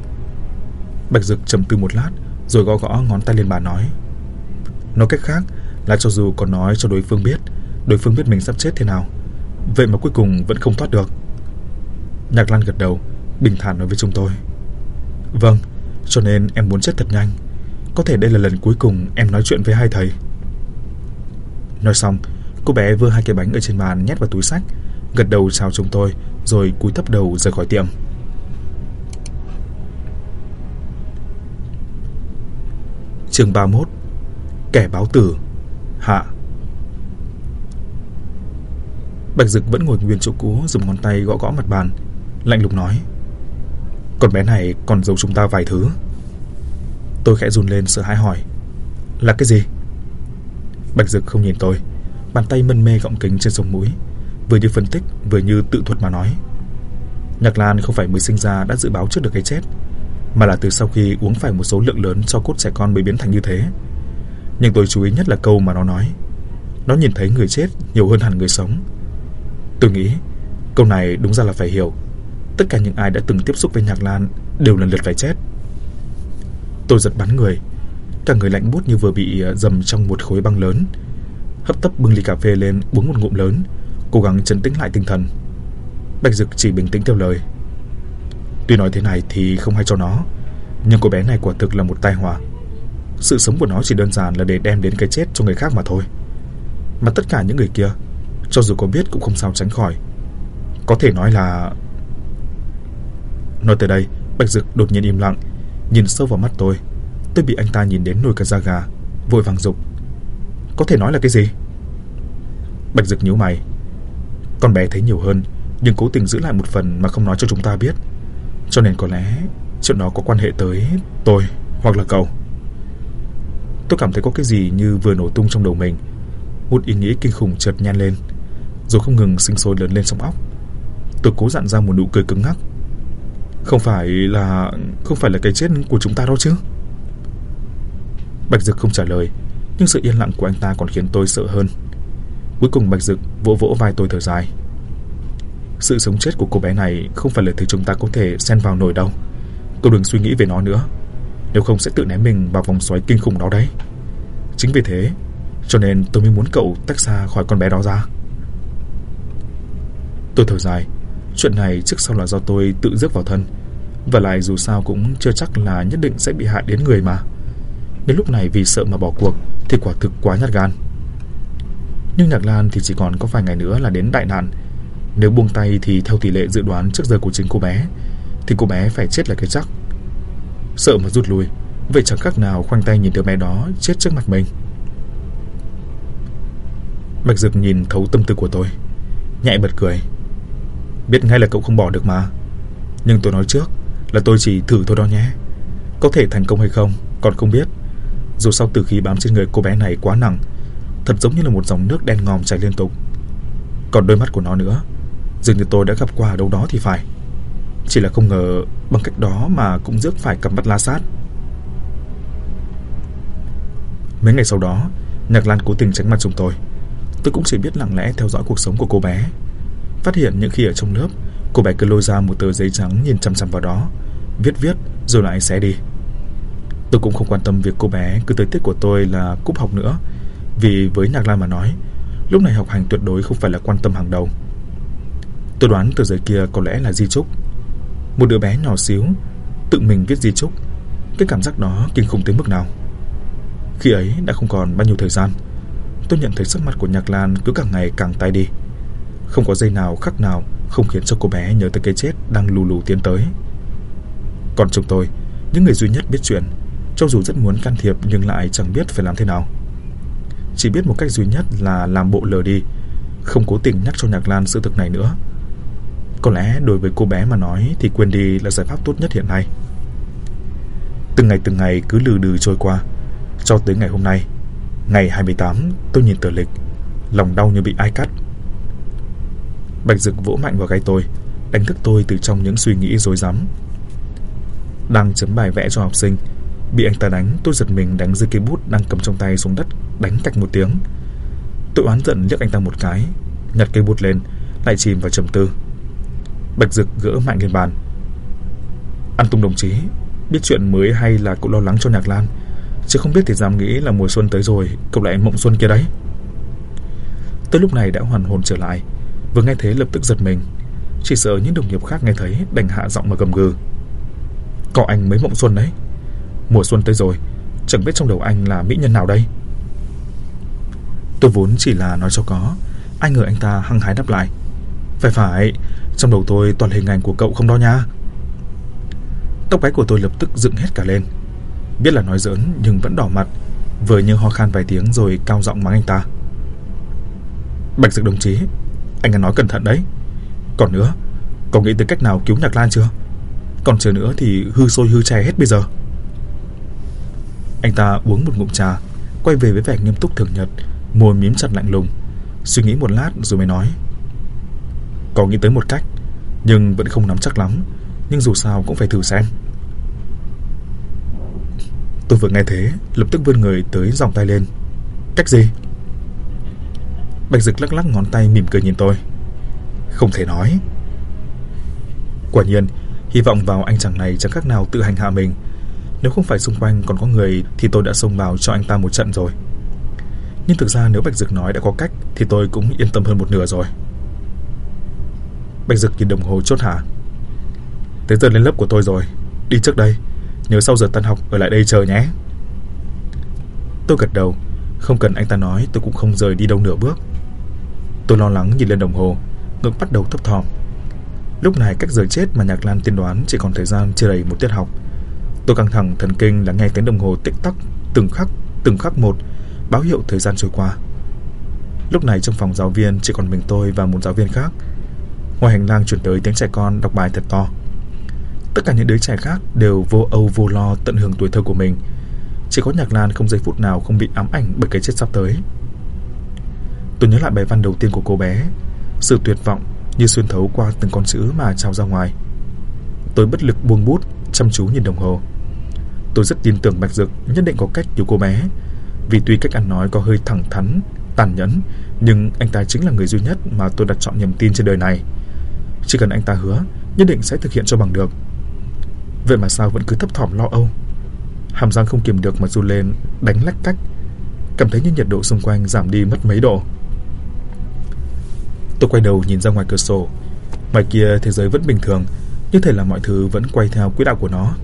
Bạch Dực trầm tư một lát rồi gõ gõ ngón tay lên bàn nói: "Nói cách khác là cho dù còn nói cho đối phương biết mình sắp chết thế nào, vậy mà cuối cùng vẫn không thoát được." Nhạc Lan gật đầu, bình thản nói với chúng tôi: "Vâng, cho nên em muốn chết thật nhanh. Có thể đây là lần cuối cùng em nói chuyện với hai thầy." Nói xong, cô bé vơ hai cái bánh ở trên bàn nhét vào túi xách, gật đầu chào chúng tôi rồi cúi thấp đầu rời khỏi tiệm. Chương 31: Kẻ báo tử hạ. Bạch Dực vẫn ngồi nguyên chỗ cũ, dùng ngón tay gõ gõ mặt bàn, lạnh lùng nói: "Con bé này còn giấu chúng ta vài thứ." Tôi khẽ run lên sợ hãi hỏi: "Là cái gì?" Bạch Dực không nhìn tôi, bàn tay mân mê gọng kính trên sống mũi, vừa như phân tích vừa như tự thuật mà nói: "Nhạc Lan không phải mới sinh ra đã dự báo trước được cái chết, mà là từ sau khi uống phải một số lượng lớn tro cốt trẻ con mới biến thành như thế. Nhưng tôi chú ý nhất là câu mà nó nói: nó nhìn thấy người chết nhiều hơn hẳn người sống. Tôi nghĩ câu này đúng ra là phải hiểu, tất cả những ai đã từng tiếp xúc với Nhạc Lan đều lần lượt phải chết." Tôi giật bắn người, cả người lạnh buốt như vừa bị dầm trong một khối băng lớn. Hấp tấp bưng ly cà phê lên uống một ngụm lớn, cố gắng trấn tĩnh lại tinh thần. Bạch Dực chỉ bình tĩnh theo lời: "Tuy nói thế này thì không hay cho nó, nhưng cô bé này quả thực là một tai họa. Sự sống của nó chỉ đơn giản là để đem đến cái chết cho người khác mà thôi. Mà tất cả những người kia, cho dù có biết cũng không sao tránh khỏi. Có thể nói là... Nói tới đây, Bạch Dực đột nhiên im lặng, nhìn sâu vào mắt tôi. Tôi bị anh ta nhìn đến nổi cả da gà, vội vàng dục: Có thể nói là cái gì? Bạch Dực nhíu mày. Con bé thấy nhiều hơn, nhưng cố tình giữ lại một phần mà không nói cho chúng ta biết. Cho nên có lẽ chuyện đó có quan hệ tới tôi hoặc là cậu. Tôi cảm thấy có cái gì như vừa nổ tung trong đầu mình. Một ý nghĩ kinh khủng chợt nhen lên, rồi không ngừng sinh sôi lớn lên trong óc. Tôi cố dặn ra một nụ cười cứng ngắc. Không phải là cái chết của chúng ta đâu chứ? Bạch Dực không trả lời, nhưng sự yên lặng của anh ta còn khiến tôi sợ hơn. Cuối cùng Bạch Dực vỗ vỗ vai tôi thở dài. Sự sống chết của cô bé này không phải là thứ chúng ta có thể xen vào nổi đâu. Cậu đừng suy nghĩ về nó nữa, nếu không sẽ tự ném mình vào vòng xoáy kinh khủng đó đấy. Chính vì thế cho nên tôi mới muốn cậu tách xa khỏi con bé đó ra. Tôi thở dài. Chuyện này trước sau là do tôi tự rước vào thân, và lại dù sao cũng chưa chắc là nhất định sẽ bị hại đến người mà. Đến lúc này vì sợ mà bỏ cuộc thì quả thực quá nhát gan. Nhưng Nhạc Lan thì chỉ còn có vài ngày nữa là đến đại nạn. Nếu buông tay thì theo tỷ lệ dự đoán trước giờ của chính cô bé thì cô bé phải chết là cái chắc. Sợ mà rút lui, vậy chẳng khác nào khoanh tay nhìn đứa bé đó chết trước mặt mình. Bạch Dực nhìn thấu tâm tư của tôi, nhẹ bật cười. Biết ngay là cậu không bỏ được mà, nhưng tôi nói trước là tôi chỉ thử thôi đó nhé. Có thể thành công hay không còn không biết. Dù sao từ khí bám trên người cô bé này quá nặng, thật giống như là một dòng nước đen ngòm chảy liên tục. Còn đôi mắt của nó nữa, dường như tôi đã gặp qua ở đâu đó thì phải. Chỉ là không ngờ bằng cách đó mà cũng rước phải cặp mắt la sát. Mấy ngày sau đó, Nhạc Lan cố tình tránh mặt chúng tôi. Tôi cũng chỉ biết lặng lẽ theo dõi cuộc sống của cô bé. Phát hiện những khi ở trong lớp, cô bé cứ lôi ra một tờ giấy trắng nhìn chằm chằm vào đó, viết rồi lại xé đi. Tôi cũng không quan tâm việc cô bé cứ tới tiết của tôi là cúp học nữa, vì với Nhạc Lan mà nói, lúc này học hành tuyệt đối không phải là quan tâm hàng đầu. Tôi đoán tờ giấy kia có lẽ là di chúc. Một đứa bé nhỏ xíu tự mình viết di chúc, cái cảm giác đó kinh khủng tới mức nào. Khi ấy đã không còn bao nhiêu thời gian, tôi nhận thấy sắc mặt của Nhạc Lan cứ càng ngày càng tái đi. Không có giây nào khắc nào không khiến cho cô bé nhớ tới cái chết đang lù lù tiến tới. Còn chúng tôi, những người duy nhất biết chuyện, cho dù rất muốn can thiệp nhưng lại chẳng biết phải làm thế nào. Chỉ biết một cách duy nhất là làm bộ lờ đi, không cố tình nhắc cho Nhạc Lan sự thực này nữa. Có lẽ đối với cô bé mà nói thì quên đi là giải pháp tốt nhất hiện nay. Từng ngày cứ lừ đừ trôi qua, cho tới ngày hôm nay, ngày 28, tôi nhìn tờ lịch, lòng đau như bị ai cắt. Bạch Dực vỗ mạnh vào gáy tôi, đánh thức tôi từ trong những suy nghĩ rối rắm. Đang chấm bài vẽ cho học sinh, bị anh ta đánh, tôi giật mình đánh rơi cây bút đang cầm trong tay xuống đất, đánh cạch một tiếng. Tôi oán giận liếc anh ta một cái, nhặt cây bút lên, lại chìm vào trầm tư. Bạch Dực gỡ mạnh lên bàn. An Tung đồng chí, biết chuyện mới hay là cậu lo lắng cho Nhạc Lan, chứ không biết thì dám nghĩ là mùa xuân tới rồi cậu lại mộng xuân kia đấy. Tới lúc này đã hoàn hồn trở lại, vừa nghe thế lập tức giật mình, chỉ sợ những đồng nghiệp khác nghe thấy đành hạ giọng mà gầm gừ. Có anh mới mộng xuân đấy. Mùa xuân tới rồi, chẳng biết trong đầu anh là mỹ nhân nào đây. Tôi vốn chỉ là nói cho có, ai ngờ anh ta hăng hái đáp lại. Phải, trong đầu tôi toàn hình ảnh của cậu không đó nha. Tóc gáy của tôi lập tức dựng hết cả lên. Biết là nói giỡn nhưng vẫn đỏ mặt, vừa như ho khan vài tiếng rồi cao giọng mắng anh ta. Bạch Dực đồng chí, anh đã nói cẩn thận đấy. Còn nữa, có nghĩ tới cách nào cứu Nhạc Lan chưa? Còn chờ nữa thì hư sôi hư chè hết bây giờ. Anh ta uống một ngụm trà, quay về với vẻ nghiêm túc thường nhật, môi mím chặt lạnh lùng, suy nghĩ một lát rồi mới nói. Có nghĩ tới một cách, nhưng vẫn không nắm chắc lắm, nhưng dù sao cũng phải thử xem. Tôi vừa nghe thế, lập tức vươn người tới giòng tay lên. Cách gì? Bạch Dực lắc lắc ngón tay mỉm cười nhìn tôi. Không thể nói. Quả nhiên, hy vọng vào anh chàng này chẳng khác nào tự hành hạ mình. Nếu không phải xung quanh còn có người thì tôi đã xông vào cho anh ta một trận rồi. Nhưng thực ra nếu Bạch Dực nói đã có cách thì tôi cũng yên tâm hơn một nửa rồi. Bạch Dực nhìn đồng hồ chốt hả? Tới giờ lên lớp của tôi rồi, đi trước đây, nhớ sau giờ tan học ở lại đây chờ nhé. Tôi gật đầu. Không cần anh ta nói tôi cũng không rời đi đâu nửa bước. Tôi lo lắng nhìn lên đồng hồ, ngực bắt đầu thấp thỏm. Lúc này cách giờ chết mà Nhạc Lan tiên đoán chỉ còn thời gian chưa đầy một tiết học. Tôi căng thẳng thần kinh là nghe tiếng đồng hồ tích tắc từng khắc một, báo hiệu thời gian trôi qua. Lúc này trong phòng giáo viên chỉ còn mình tôi và một giáo viên khác. Ngoài hành lang truyền tới tiếng trẻ con đọc bài thật to. Tất cả những đứa trẻ khác đều vô âu vô lo tận hưởng tuổi thơ của mình. Chỉ có Nhạc Lan không giây phút nào không bị ám ảnh bởi cái chết sắp tới. Tôi nhớ lại bài văn đầu tiên của cô bé. Sự tuyệt vọng như xuyên thấu qua từng con chữ mà trao ra ngoài. Tôi bất lực buông bút, chăm chú nhìn đồng hồ. Tôi rất tin tưởng Bạch Dực nhất định có cách cứu cô bé. Vì tuy cách ăn nói có hơi thẳng thắn, tàn nhẫn, nhưng anh ta chính là người duy nhất mà tôi đặt trọn niềm tin trên đời này. Chỉ cần anh ta hứa, nhất định sẽ thực hiện cho bằng được. Vậy mà sao vẫn cứ thấp thỏm lo âu. Hàm răng không kiềm được mà run lên, đánh lách cách. Cảm thấy như nhiệt độ xung quanh giảm đi mất mấy độ. Tôi quay đầu nhìn ra ngoài cửa sổ. Ngoài kia thế giới vẫn bình thường, như thể là mọi thứ vẫn quay theo quỹ đạo của nó.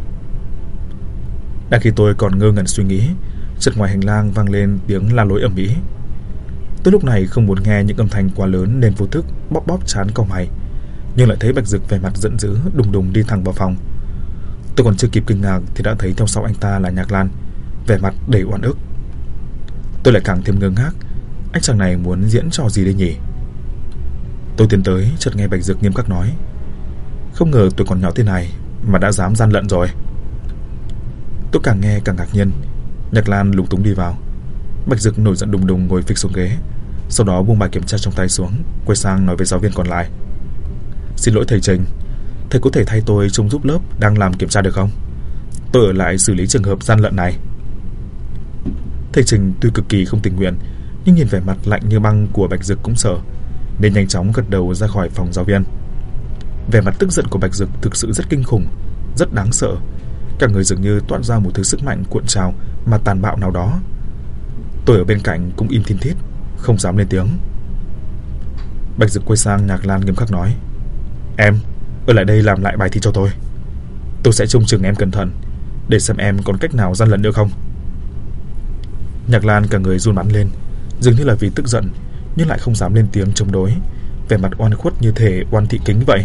Đang khi tôi còn ngơ ngẩn suy nghĩ, chợt ngoài hành lang vang lên tiếng la lối ầm ĩ. Tôi lúc này không muốn nghe những âm thanh quá lớn nên vô thức bóp bóp trán cau mày, nhưng lại thấy Bạch Dực vẻ mặt giận dữ đùng đùng đi thẳng vào phòng. Tôi còn chưa kịp kinh ngạc thì đã thấy theo sau anh ta là Nhạc Lan, vẻ mặt đầy oan ức. Tôi lại càng thêm ngơ ngác, anh chàng này muốn diễn trò gì đây nhỉ? Tôi tiến tới chợt nghe Bạch Dực nghiêm khắc nói: "Không ngờ tôi còn nhỏ thế này mà đã dám gian lận rồi." Tôi càng nghe càng ngạc nhiên. Nhạc Lan lúng túng đi vào. Bạch Dực nổi giận đùng đùng ngồi phịch xuống ghế, sau đó buông bài kiểm tra trong tay xuống, quay sang nói với giáo viên còn lại: "Xin lỗi thầy Trình, thầy có thể thay tôi trông giúp lớp đang làm kiểm tra được không? Tôi ở lại xử lý trường hợp gian lận này." Thầy Trình tuy cực kỳ không tình nguyện, nhưng nhìn vẻ mặt lạnh như băng của Bạch Dực cũng sợ, nên nhanh chóng gật đầu ra khỏi phòng giáo viên. Vẻ mặt tức giận của Bạch Dực thực sự rất kinh khủng, rất đáng sợ. Cả người dường như toát ra một thứ sức mạnh cuộn trào mà tàn bạo nào đó. Tôi ở bên cạnh cũng im thin thít, không dám lên tiếng. Bạch Dực quay sang Nhạc Lan nghiêm khắc nói: "Em ở lại đây làm lại bài thi cho tôi. Tôi sẽ trông chừng em cẩn thận, để xem em còn cách nào gian lận nữa không." Nhạc Lan cả người run bắn lên, dường như là vì tức giận, nhưng lại không dám lên tiếng chống đối, vẻ mặt oan khuất như thể oan thị kính vậy.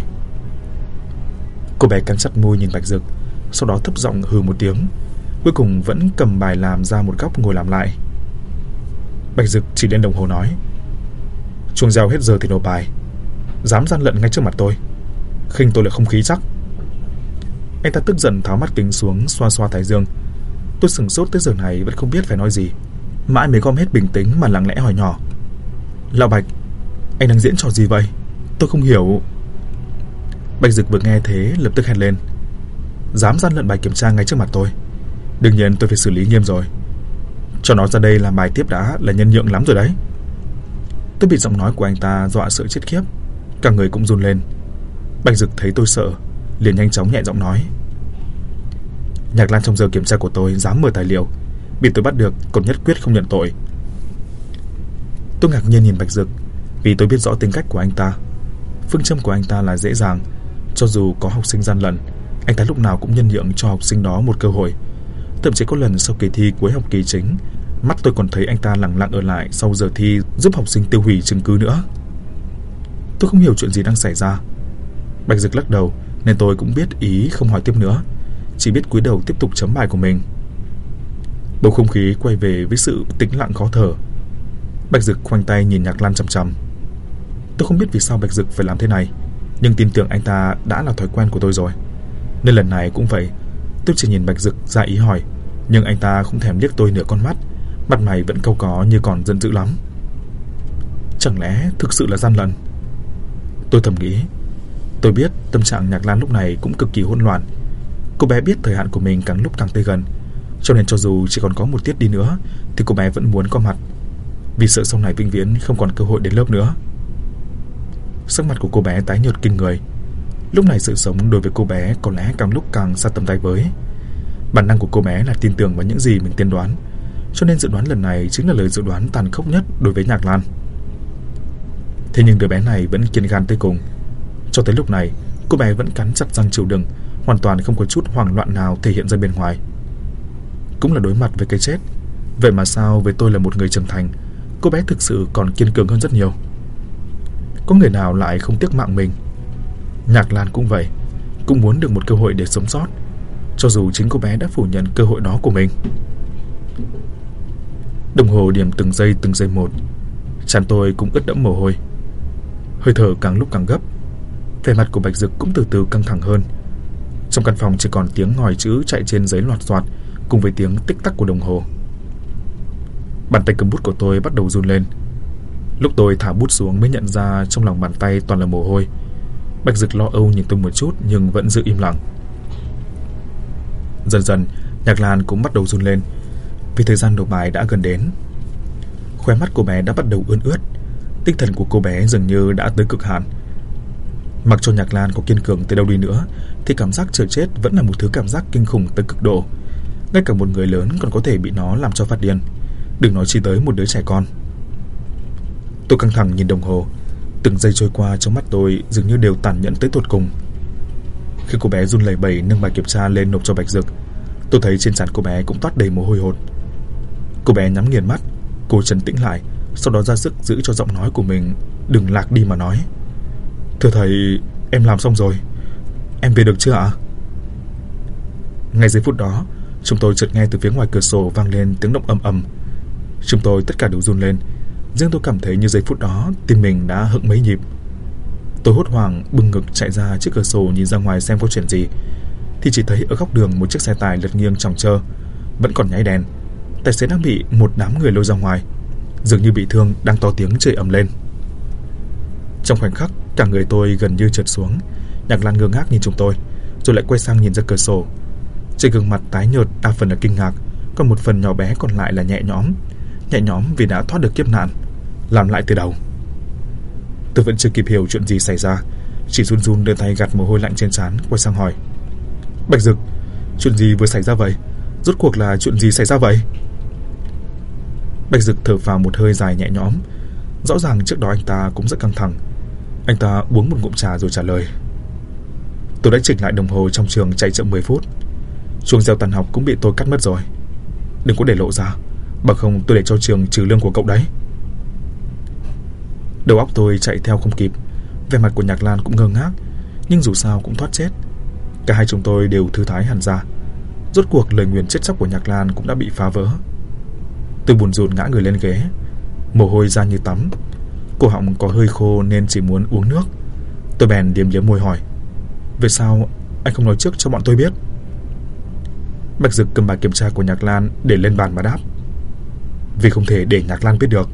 Cô bé cắn chặt môi nhìn Bạch Dực, sau đó thấp giọng hừ một tiếng, cuối cùng vẫn cầm bài làm ra một góc ngồi làm lại. Bạch Dực chỉ lên đồng hồ nói: "Chuông reo hết giờ thì nộp bài. Dám gian lận ngay trước mặt tôi, khinh tôi là không khí chắc." Anh ta tức giận tháo mắt kính xuống, xoa xoa thái dương. Tôi sửng sốt tới giờ này vẫn không biết phải nói gì, mãi mới gom hết bình tĩnh mà lặng lẽ hỏi nhỏ: "Lão Bạch, anh đang diễn trò gì vậy? Tôi không hiểu." Bạch Dực vừa nghe thế lập tức hét lên: "Dám gian lận bài kiểm tra ngay trước mặt tôi, đương nhiên tôi phải xử lý nghiêm rồi. Cho nó ra đây làm bài tiếp đã là nhân nhượng lắm rồi đấy." Tôi bị giọng nói của anh ta dọa sợ chết khiếp, cả người cũng run lên. Bạch Dực thấy tôi sợ, liền nhanh chóng nhẹ giọng nói: "Nhạc Lan trong giờ kiểm tra của tôi dám mở tài liệu, bị tôi bắt được còn nhất quyết không nhận tội." Tôi ngạc nhiên nhìn Bạch Dực, vì tôi biết rõ tính cách của anh ta. Phương châm của anh ta là dễ dàng, cho dù có học sinh gian lận, anh ta lúc nào cũng nhân nhượng cho học sinh đó một cơ hội. Thậm chí có lần sau kỳ thi cuối học kỳ chính, mắt tôi còn thấy anh ta lặng lặng ở lại sau giờ thi giúp học sinh tiêu hủy chứng cứ nữa. Tôi không hiểu chuyện gì đang xảy ra. Bạch Dực lắc đầu nên tôi cũng biết ý không hỏi tiếp nữa, chỉ biết cúi đầu tiếp tục chấm bài của mình. Bầu không khí quay về với sự tĩnh lặng khó thở. Bạch Dực khoanh tay nhìn Nhạc Lan chằm chằm. Tôi không biết vì sao Bạch Dực phải làm thế này, nhưng tin tưởng anh ta đã là thói quen của tôi rồi, nên lần này cũng vậy. Tôi chỉ nhìn Bạch Dực ra ý hỏi, nhưng anh ta không thèm liếc tôi nửa con mắt, mặt mày vẫn cau có như còn giận dữ lắm. Chẳng lẽ thực sự là gian lận? Tôi thầm nghĩ. Tôi biết tâm trạng Nhạc Lan lúc này cũng cực kỳ hỗn loạn. Cô bé biết thời hạn của mình càng lúc càng tới gần, cho nên cho dù chỉ còn có một tiết đi nữa thì cô bé vẫn muốn có mặt, vì sợ sau này vĩnh viễn không còn cơ hội đến lớp nữa. Sắc mặt của cô bé tái nhợt kinh người. Lúc này sự sống đối với cô bé có lẽ càng lúc càng xa tầm tay với. Bản năng của cô bé là tin tưởng vào những gì mình tiên đoán, cho nên dự đoán lần này chính là lời dự đoán tàn khốc nhất đối với Nhạc Lan. Thế nhưng đứa bé này vẫn kiên gan tới cùng. Cho tới lúc này, cô bé vẫn cắn chặt răng chịu đựng, hoàn toàn không có chút hoảng loạn nào thể hiện ra bên ngoài. Cũng là đối mặt với cái chết, Vậy mà sao với tôi là một người trưởng thành, cô bé thực sự còn kiên cường hơn rất nhiều. Có người nào lại không tiếc mạng mình? Nhạc Lan cũng vậy, cũng muốn được một cơ hội để sống sót, cho dù chính cô bé đã phủ nhận cơ hội đó của mình. Đồng hồ điểm từng giây một. Trán tôi cũng ướt đẫm mồ hôi. Hơi thở càng lúc càng gấp. Vẻ mặt của Bạch Dực cũng từ từ căng thẳng hơn. Trong căn phòng chỉ còn tiếng ngòi chữ chạy trên giấy loạt soạt cùng với tiếng tích tắc của đồng hồ. Bàn tay cầm bút của tôi bắt đầu run lên. Lúc tôi thả bút xuống mới nhận ra trong lòng bàn tay toàn là mồ hôi. Bạch Dực lo âu nhìn tôi một chút nhưng vẫn giữ im lặng. Dần dần Nhạc Lan cũng bắt đầu run lên, vì thời gian nộp bài đã gần đến. Khóe mắt cô bé đã bắt đầu ươn ướt. Tinh thần của cô bé dường như đã tới cực hạn. Mặc cho Nhạc Lan có kiên cường tới đâu đi nữa thì cảm giác chờ chết vẫn là một thứ cảm giác kinh khủng tới cực độ. Ngay cả một người lớn còn có thể bị nó làm cho phát điên, đừng nói chi tới một đứa trẻ con. Tôi căng thẳng nhìn đồng hồ. Từng giây trôi qua trong mắt tôi dường như đều tàn nhẫn tới tột cùng. Khi cô bé run lẩy bẩy nâng bài kiểm tra lên nộp cho Bạch Dực, tôi thấy trên trán cô bé cũng toát đầy mồ hôi hột. Cô bé nhắm nghiền mắt, cô trấn tĩnh lại, sau đó ra sức giữ cho giọng nói của mình đừng lạc đi mà nói: "Thưa thầy, em làm xong rồi. Em về được chưa ạ?" Ngay giây phút đó, chúng tôi chợt nghe từ phía ngoài cửa sổ vang lên tiếng động ầm ầm. Chúng tôi tất cả đều run lên. Riêng tôi cảm thấy như giây phút đó tim mình đã hững mấy nhịp. Tôi hốt hoảng bưng ngực chạy ra trước cửa sổ nhìn ra ngoài xem có chuyện gì, thì chỉ thấy ở góc đường một chiếc xe tải lật nghiêng chòng chơ, vẫn còn nháy đèn. Tài xế đang bị một đám người lôi ra ngoài, dường như bị thương, đang to tiếng chửi ầm lên. Trong khoảnh khắc, cả người tôi gần như trượt xuống. Nhạc Lan ngơ ngác nhìn chúng tôi, rồi lại quay sang nhìn ra cửa sổ. Trên gương mặt tái nhợt đa phần là kinh ngạc, còn một phần nhỏ bé còn lại là nhẹ nhõm vì đã thoát được kiếp nạn, làm lại từ đầu. Tôi vẫn chưa kịp hiểu chuyện gì xảy ra, chỉ run run đưa tay gạt mồ hôi lạnh trên trán, quay sang hỏi: "Bạch Dực, chuyện gì vừa xảy ra vậy? Rốt cuộc là chuyện gì xảy ra vậy?" Bạch Dực thở phào một hơi dài nhẹ nhõm. Rõ ràng trước đó anh ta cũng rất căng thẳng. Anh ta uống một ngụm trà rồi trả lời: "Tôi đã chỉnh lại đồng hồ trong trường chạy chậm 10 phút. Chuông reo tan học cũng bị tôi cắt mất rồi. Đừng có để lộ ra, bằng không tôi để cho trường trừ lương của cậu đấy." Đầu óc tôi chạy theo không kịp. Vẻ mặt của Nhạc Lan cũng ngơ ngác, nhưng dù sao cũng thoát chết. Cả hai chúng tôi đều thư thái hẳn ra. Rốt cuộc lời nguyền chết chóc của Nhạc Lan cũng đã bị phá vỡ. Tôi buồn rùn ngã người lên ghế, mồ hôi ra như tắm. Cổ họng có hơi khô nên chỉ muốn uống nước. Tôi bèn liếm liếm môi hỏi: "Vậy sao anh không nói trước cho bọn tôi biết?" Bạch Dực cầm bài kiểm tra của Nhạc Lan để lên bàn mà đáp: "Vì không thể để Nhạc Lan biết được."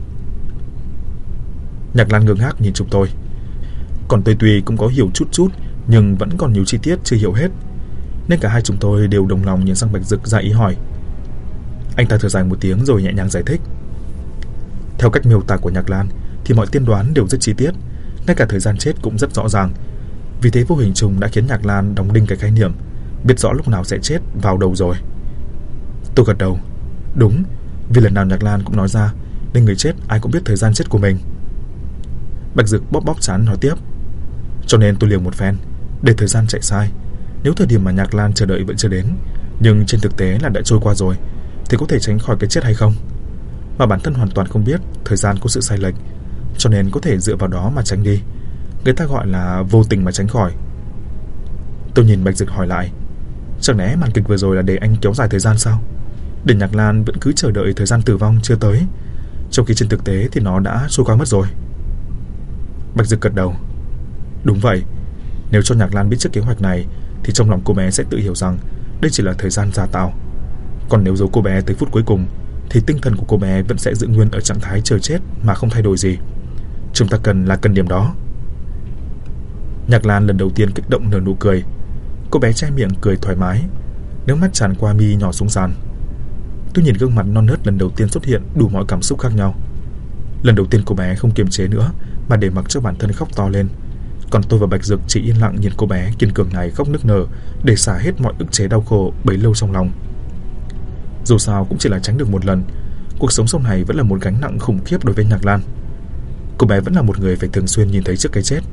Nhạc Lan ngơ ngác nhìn chúng tôi. Còn tôi tuy cũng có hiểu chút nhưng vẫn còn nhiều chi tiết chưa hiểu hết, nên cả hai chúng tôi đều đồng lòng nhìn sang Bạch Dực ra ý hỏi. Anh ta thở dài một tiếng rồi nhẹ nhàng giải thích: "Theo cách miêu tả của Nhạc Lan thì mọi tiên đoán đều rất chi tiết, ngay cả thời gian chết cũng rất rõ ràng. Vì thế vô hình chung đã khiến Nhạc Lan đóng đinh cái khái niệm biết rõ lúc nào sẽ chết vào đầu rồi." Tôi gật đầu. Đúng, vì lần nào Nhạc Lan cũng nói ra nên người chết ai cũng biết thời gian chết của mình. Bạch Dực bóp trán nói tiếp: "Cho nên tôi liều một phen để thời gian chạy sai. Nếu thời điểm mà Nhạc Lan chờ đợi vẫn chưa đến, nhưng trên thực tế là đã trôi qua rồi, thì có thể tránh khỏi cái chết hay không? Mà bản thân hoàn toàn không biết thời gian có sự sai lệch, cho nên có thể dựa vào đó mà tránh đi. Người ta gọi là vô tình mà tránh khỏi." Tôi nhìn Bạch Dực hỏi lại: "Chẳng lẽ màn kịch vừa rồi là để anh kéo dài thời gian sao? Để Nhạc Lan vẫn cứ chờ đợi thời gian tử vong chưa tới, trong khi trên thực tế thì nó đã trôi qua mất rồi?" Bạch Dực gật đầu. "Đúng vậy. Nếu cho Nhạc Lan biết trước kế hoạch này thì trong lòng cô bé sẽ tự hiểu rằng đây chỉ là thời gian giả tạo. Còn nếu giấu cô bé tới phút cuối cùng thì tinh thần của cô bé vẫn sẽ giữ nguyên ở trạng thái chờ chết mà không thay đổi gì. Chúng ta cần là điểm đó." Nhạc Lan lần đầu tiên kích động nở nụ cười. Cô bé che miệng cười thoải mái, nước mắt tràn qua mi nhỏ xuống sàn. Tôi nhìn gương mặt non nớt lần đầu tiên xuất hiện đủ mọi cảm xúc khác nhau. Lần đầu tiên cô bé không kiềm chế nữa mà để mặc cho bản thân khóc to lên. Còn tôi và Bạch Dực chỉ yên lặng nhìn cô bé kiên cường này khóc nức nở để xả hết mọi ức chế đau khổ bấy lâu trong lòng. Dù sao cũng chỉ là tránh được một lần, cuộc sống sau này vẫn là một gánh nặng khủng khiếp đối với Nhạc Lan. Cô bé vẫn là một người phải thường xuyên nhìn thấy trước cái chết.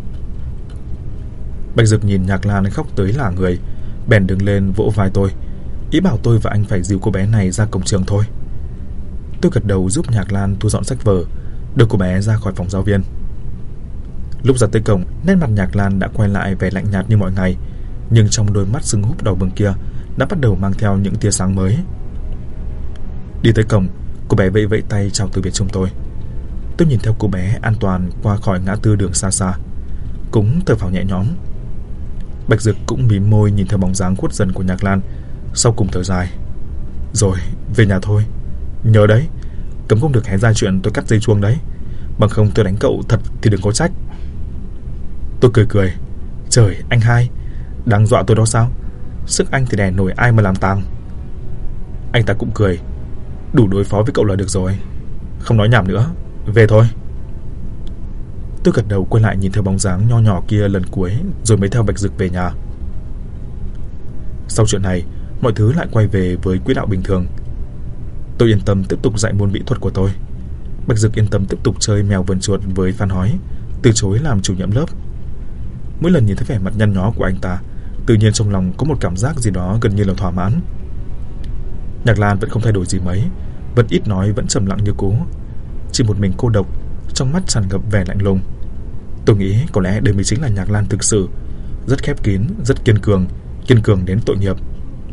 Bạch Dực nhìn Nhạc Lan khóc tới lả người, bèn đứng lên vỗ vai tôi, ý bảo tôi và anh phải dìu cô bé này ra cổng trường thôi. Tôi gật đầu giúp Nhạc Lan thu dọn sách vở, đưa cô bé ra khỏi phòng giáo viên. Lúc ra tới cổng, nét mặt Nhạc Lan đã quay lại vẻ lạnh nhạt như mọi ngày, nhưng trong đôi mắt sưng húp đỏ bừng kia đã bắt đầu mang theo những tia sáng mới. Đi tới cổng, cô bé vẫy vẫy tay chào từ biệt chúng tôi. Tôi nhìn theo cô bé an toàn qua khỏi ngã tư đường xa xa, cũng thở phào nhẹ nhõm. Bạch Dực cũng mím môi nhìn theo bóng dáng khuất dần của Nhạc Lan, sau cùng thở dài. Rồi, về nhà thôi. Nhớ đấy, cấm không được hé ra chuyện tôi cắt dây chuông đấy, bằng không tôi đánh cậu thật thì đừng có trách. Tôi cười cười. Trời, anh hai, đang dọa tôi đó sao? Sức anh thì đè nổi ai mà làm tang. Anh ta cũng cười. Đủ đối phó với cậu là được rồi. Không nói nhảm nữa, về thôi. Tôi gật đầu quay lại nhìn theo bóng dáng nho nhỏ kia lần cuối, rồi mới theo Bạch Dực về nhà. Sau chuyện này, mọi thứ lại quay về với quỹ đạo bình thường. Tôi yên tâm tiếp tục dạy môn mỹ thuật của tôi. Bạch Dực yên tâm tiếp tục chơi mèo vườn chuột với Phan Hói, từ chối làm chủ nhiệm lớp. Mỗi lần nhìn thấy vẻ mặt nhăn nhó của anh ta, tự nhiên trong lòng có một cảm giác gì đó gần như là thỏa mãn. Nhạc Lan vẫn không thay đổi gì mấy, vẫn ít nói, vẫn trầm lặng như cũ. Chỉ một mình cô độc, trong mắt tràn ngập vẻ lạnh lùng. Tôi nghĩ có lẽ đây mới chính là Nhạc Lan thực sự, rất khép kín, rất kiên cường đến tội nghiệp.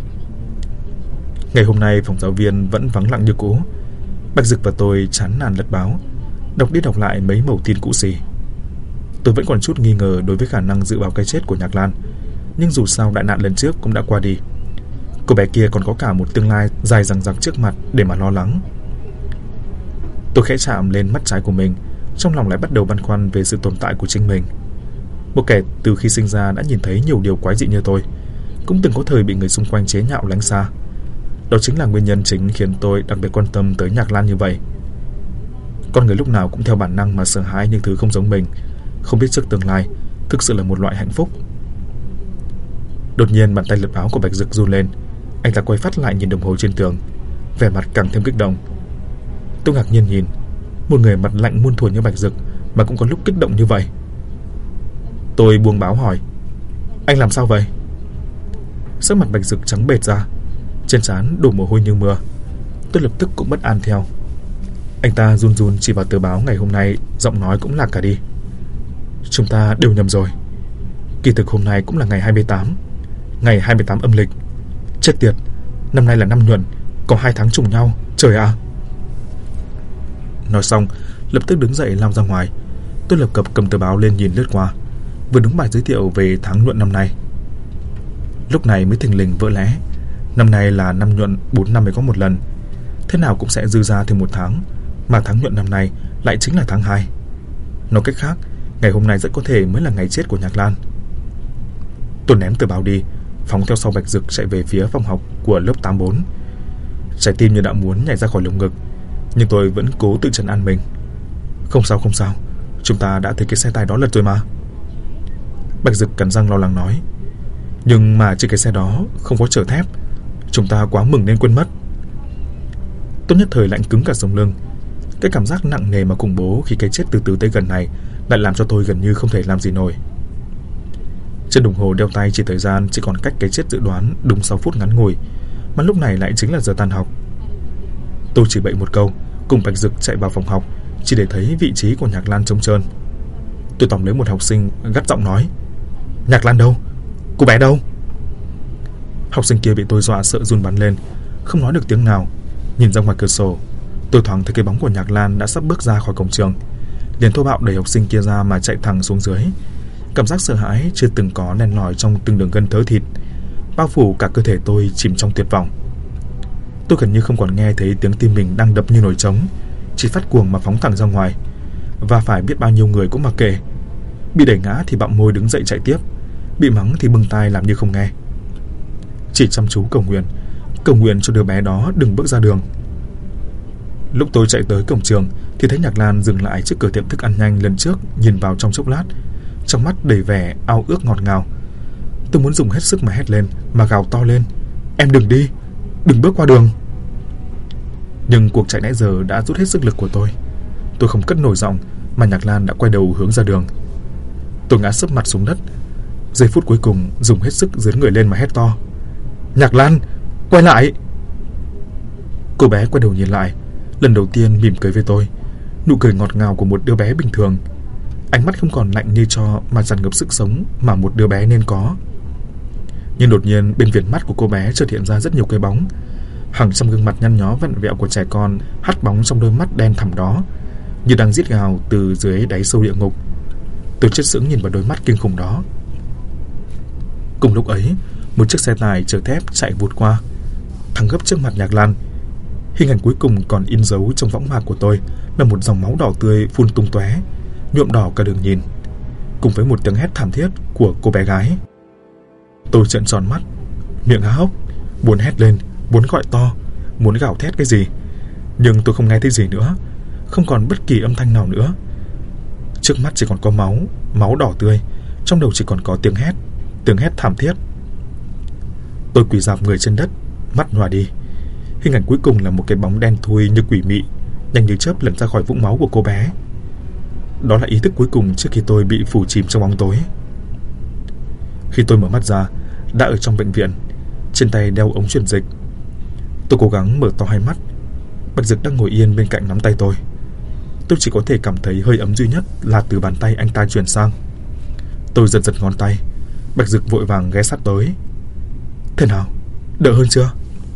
Ngày hôm nay phòng giáo viên vẫn vắng lặng như cũ. Bạch Dực và tôi chán nản lật báo, đọc đi đọc lại mấy mẩu tin cũ xì. Tôi vẫn còn chút nghi ngờ đối với khả năng dự báo cái chết của Nhạc Lan, nhưng dù sao đại nạn lần trước cũng đã qua đi. Cô bé kia còn có cả một tương lai dài dằng dặc trước mặt để mà lo lắng. Tôi khẽ chạm lên mắt trái của mình, trong lòng lại bắt đầu băn khoăn về sự tồn tại của chính mình. Một kẻ từ khi sinh ra đã nhìn thấy nhiều điều quái dị như tôi, cũng từng có thời bị người xung quanh chế nhạo lánh xa. Đó chính là nguyên nhân chính khiến tôi đặc biệt quan tâm tới Nhạc Lan như vậy. Con người lúc nào cũng theo bản năng mà sợ hãi những thứ không giống mình, không biết trước tương lai, thực sự là một loại hạnh phúc. Đột nhiên bàn tay lật báo của Bạch Dực run lên. Anh ta quay phát lại nhìn đồng hồ trên tường, vẻ mặt càng thêm kích động. Tôi ngạc nhiên nhìn, một người mặt lạnh muôn thuở như Bạch Dực mà cũng có lúc kích động như vậy. Tôi buông báo hỏi, anh làm sao vậy? Sắc mặt Bạch Dực trắng bệch ra, trên trán đổ mồ hôi như mưa. Tôi lập tức cũng bất an theo. Anh ta run run chỉ vào tờ báo ngày hôm nay, giọng nói cũng lạc cả đi. Chúng ta đều nhầm rồi. Kỳ thực hôm nay cũng là ngày 28, ngày 28 âm lịch. Chết tiệt, năm nay là năm Nhuận, có 2 tháng trùng nhau, trời ạ. Nói xong, lập tức đứng dậy lao ra ngoài. Tôi lập cập cầm tờ báo lên nhìn lướt qua, vừa đúng bài giới thiệu về tháng Nhuận năm nay. Lúc này mới thình lình vỡ lẽ, năm nay là năm Nhuận 4 năm mới có một lần, thế nào cũng sẽ dư ra thêm 1 tháng, mà tháng Nhuận năm nay lại chính là tháng 2. Nói cách khác, ngày hôm nay rất có thể mới là ngày chết của Nhạc Lan. Tôi ném tờ báo đi, phóng theo sau Bạch Dực chạy về phía phòng học của lớp 84. Trái tim như đã muốn nhảy ra khỏi lồng ngực, nhưng tôi vẫn cố tự trấn an mình. Không sao, chúng ta đã thấy cái xe tải đó lật rồi mà. Bạch Dực cắn răng lo lắng nói. Nhưng mà trên cái xe đó không có chở thép, chúng ta quá mừng nên quên mất. Tôi nhất thời lạnh cứng cả sống lưng. Cái cảm giác nặng nề mà khủng bố khi cái chết từ từ tới gần này lại làm cho tôi gần như không thể làm gì nổi. Trên đồng hồ đeo tay chỉ thời gian chỉ còn cách cái chết dự đoán đúng 6 phút ngắn ngủi, mà lúc này lại chính là giờ tan học. Tôi chỉ bậy một câu, cùng Bạch Dực chạy vào phòng học, chỉ để thấy vị trí của Nhạc Lan trống trơn. Tôi tóm lấy một học sinh, gắt giọng nói, Nhạc Lan đâu? Cô bé đâu? Học sinh kia bị tôi dọa sợ run bắn lên, không nói được tiếng nào. Nhìn ra ngoài cửa sổ, tôi thoáng thấy cái bóng của Nhạc Lan đã sắp bước ra khỏi cổng trường, liền thô bạo đẩy học sinh kia ra mà chạy thẳng xuống dưới. Cảm giác sợ hãi chưa từng có len lỏi trong từng đường gân thớ thịt, bao phủ cả cơ thể tôi chìm trong tuyệt vọng. Tôi gần như không còn nghe thấy tiếng tim mình đang đập như nồi trống, chỉ phát cuồng mà phóng thẳng ra ngoài. Và phải biết bao nhiêu người cũng mặc kệ. Bị đẩy ngã thì bặm môi đứng dậy chạy tiếp, bị mắng thì bưng tai làm như không nghe. Chỉ chăm chú cầu nguyện cho đứa bé đó đừng bước ra đường. Lúc tôi chạy tới cổng trường thì thấy Nhạc Lan dừng lại trước cửa tiệm thức ăn nhanh lần trước, nhìn vào trong chốc lát, trong mắt đầy vẻ ao ước ngọt ngào. Tôi muốn dùng hết sức mà hét lên, mà gào to lên, em đừng đi, đừng bước qua đường. Nhưng cuộc chạy nãy giờ đã rút hết sức lực của tôi. Tôi không cất nổi giọng mà Nhạc Lan đã quay đầu hướng ra đường. Tôi ngã sấp mặt xuống đất. Giây phút cuối cùng dùng hết sức giương người lên mà hét to, Nhạc Lan, quay lại. Cô bé quay đầu nhìn lại, lần đầu tiên mỉm cười với tôi, nụ cười ngọt ngào của một đứa bé bình thường. Ánh mắt không còn lạnh như tro mà tràn ngập sức sống mà một đứa bé nên có. Nhưng đột nhiên bên viền mắt của cô bé chợt hiện ra rất nhiều cái bóng. Hàng trăm gương mặt nhăn nhó vặn vẹo của trẻ con hắt bóng trong đôi mắt đen thẳm đó, như đang rít gào từ dưới đáy sâu địa ngục. Tôi chết sững nhìn vào đôi mắt kinh khủng đó. Cùng lúc ấy, một chiếc xe tải chở thép chạy vụt qua, thẳng gấp trước mặt Nhạc Lan. Hình ảnh cuối cùng còn in dấu trong võng mạc của tôi là một dòng máu đỏ tươi phun tung tóe, nhuộm đỏ cả đường nhìn, cùng với một tiếng hét thảm thiết của cô bé gái. Tôi trợn tròn mắt, miệng há hốc, muốn hét lên, muốn gọi to, muốn gào thét cái gì, nhưng tôi không nghe thấy gì nữa, không còn bất kỳ âm thanh nào nữa. Trước mắt chỉ còn có máu đỏ tươi, trong đầu chỉ còn có tiếng hét thảm thiết. Tôi quỳ rạp người trên đất, mắt nhòa đi. Hình ảnh cuối cùng là một cái bóng đen thui như quỷ mị, nhanh như chớp lẩn ra khỏi vũng máu của cô bé. Đó là ý thức cuối cùng trước khi tôi bị phủ chìm trong bóng tối. Khi tôi mở mắt ra, đã ở trong bệnh viện, trên tay đeo ống truyền dịch. Tôi cố gắng mở to hai mắt. Bạch Dực đang ngồi yên bên cạnh nắm tay tôi. Tôi chỉ có thể cảm thấy hơi ấm duy nhất là từ bàn tay anh ta truyền sang. Tôi giật giật ngón tay. Bạch Dực vội vàng ghé sát tới. Thế nào? Đỡ hơn chưa?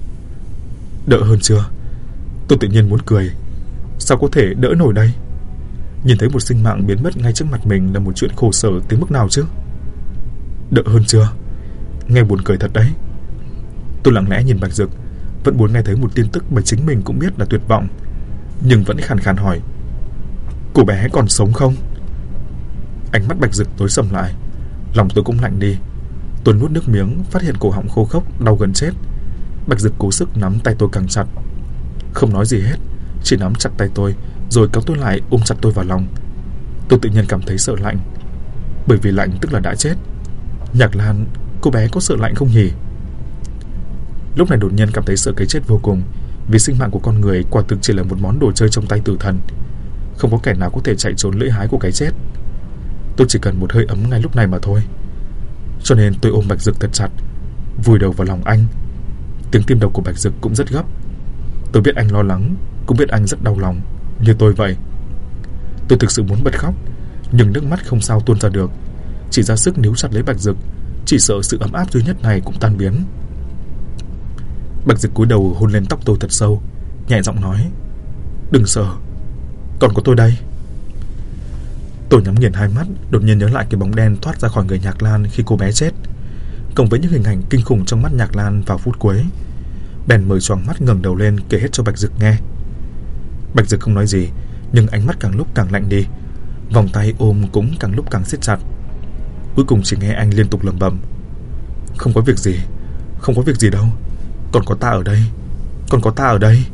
Đỡ hơn chưa? Tôi tự nhiên muốn cười. Sao có thể đỡ nổi đây? Nhìn thấy một sinh mạng biến mất ngay trước mặt mình là một chuyện khổ sở tới mức nào chứ? Đỡ hơn chưa? Nghe buồn cười thật đấy. Tôi lặng lẽ nhìn Bạch Dực, vẫn muốn nghe thấy một tin tức mà chính mình cũng biết là tuyệt vọng, nhưng vẫn khàn khàn hỏi: cô bé còn sống không? Ánh mắt Bạch Dực tối sầm lại, lòng tôi cũng lạnh đi. Tôi nuốt nước miếng, phát hiện cổ họng khô khốc, đau gần chết. Bạch Dực cố sức nắm tay tôi càng chặt, không nói gì hết, chỉ nắm chặt tay tôi rồi kéo tôi lại, ôm chặt tôi vào lòng. Tôi tự nhiên cảm thấy sợ lạnh, bởi vì lạnh tức là đã chết. Nhạc Lan, cô bé có sợ lạnh không nhỉ? Lúc này đột nhiên cảm thấy sợ cái chết vô cùng, vì sinh mạng của con người quả thực chỉ là một món đồ chơi trong tay tử thần. Không có kẻ nào có thể chạy trốn lưỡi hái của cái chết. Tôi chỉ cần một hơi ấm ngay lúc này mà thôi. Cho nên tôi ôm Bạch Dực thật chặt, vùi đầu vào lòng anh. Tiếng tim đập của Bạch Dực cũng rất gấp. Tôi biết anh lo lắng, cũng biết anh rất đau lòng, như tôi vậy. Tôi thực sự muốn bật khóc, nhưng nước mắt không sao tuôn ra được, chỉ ra sức níu chặt lấy Bạch Dực, chỉ sợ sự ấm áp duy nhất này cũng tan biến. Bạch Dực cúi đầu hôn lên tóc tôi thật sâu, nhẹ giọng nói: đừng sợ, còn có tôi đây. Tôi nhắm nghiền hai mắt, đột nhiên nhớ lại cái bóng đen thoát ra khỏi người Nhạc Lan khi cô bé chết, cộng với những hình ảnh kinh khủng trong mắt Nhạc Lan vào phút cuối. Bèn mở choàng mắt ngẩng đầu lên kể hết cho Bạch Dực nghe. Bạch Dực không nói gì, nhưng ánh mắt càng lúc càng lạnh đi, vòng tay ôm cũng càng lúc càng siết chặt. Cuối cùng chỉ nghe anh liên tục lẩm bẩm: không có việc gì, không có việc gì đâu, còn có ta ở đây, còn có ta ở đây.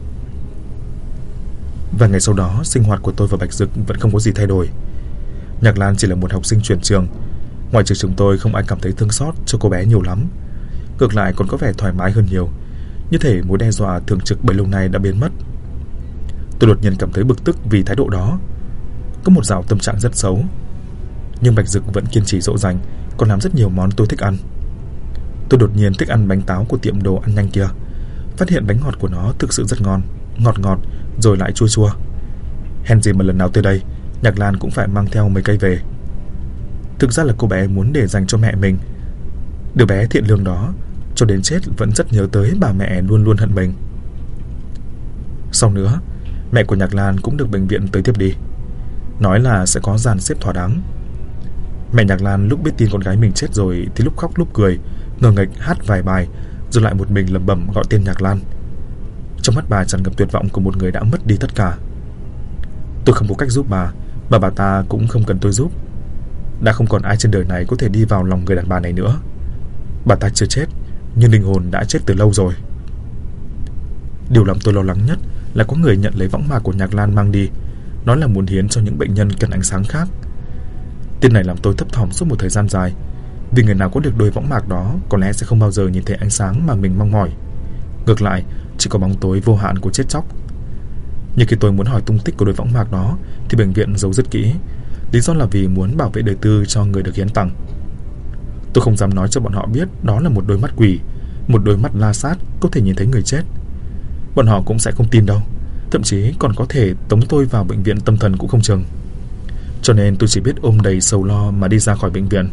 Và ngày sau đó, sinh hoạt của tôi và Bạch Dực vẫn không có gì thay đổi. Nhạc Lan chỉ là một học sinh chuyển trường. Ngoài trừ chúng tôi, không ai cảm thấy thương xót cho cô bé nhiều lắm. Ngược lại còn có vẻ thoải mái hơn nhiều, như thể mối đe dọa thường trực bấy lâu nay đã biến mất. Tôi đột nhiên cảm thấy bực tức vì thái độ đó. Có một dạo tâm trạng rất xấu. Nhưng Bạch Dực vẫn kiên trì dỗ dành, còn làm rất nhiều món tôi thích ăn. Tôi đột nhiên thích ăn bánh táo của tiệm đồ ăn nhanh kia. Phát hiện bánh ngọt của nó thực sự rất ngon, ngọt ngọt rồi lại chua chua. Hèn gì mà lần nào tới đây, Nhạc Lan cũng phải mang theo mấy cây về. Thực ra là cô bé muốn để dành cho mẹ mình. Đứa bé thiện lương đó cho đến chết vẫn rất nhớ tới bà mẹ luôn luôn hận mình. Sau nữa, mẹ của Nhạc Lan cũng được bệnh viện tới tiếp đi, nói là sẽ có dàn xếp thỏa đáng. Mẹ Nhạc Lan lúc biết tin con gái mình chết rồi thì lúc khóc lúc cười, ngờ nghệch hát vài bài, rồi lại một mình lẩm bẩm gọi tên Nhạc Lan. Trong mắt bà tràn ngập tuyệt vọng của một người đã mất đi tất cả. Tôi không có cách giúp bà, mà bà ta cũng không cần tôi giúp. Đã không còn ai trên đời này có thể đi vào lòng người đàn bà này nữa. Bà ta chưa chết, nhưng linh hồn đã chết từ lâu rồi. Điều làm tôi lo lắng nhất là có người nhận lấy võng mạc của Nhạc Lan mang đi, nói là muốn hiến cho những bệnh nhân cần ánh sáng khác. Tin này làm tôi thấp thỏm suốt một thời gian dài, vì người nào có được đôi võng mạc đó có lẽ sẽ không bao giờ nhìn thấy ánh sáng mà mình mong mỏi. Ngược lại, chỉ có bóng tối vô hạn của chết chóc. Nhưng khi tôi muốn hỏi tung tích của đôi võng mạc đó thì bệnh viện giấu rất kỹ, lý do là vì muốn bảo vệ đời tư cho người được hiến tặng. Tôi không dám nói cho bọn họ biết đó là một đôi mắt quỷ, một đôi mắt la sát có thể nhìn thấy người chết. Bọn họ cũng sẽ không tin đâu. thậm chí còn có thể tống tôi vào bệnh viện tâm thần cũng không chừng. Cho nên tôi chỉ biết ôm đầy sầu lo mà đi ra khỏi bệnh viện.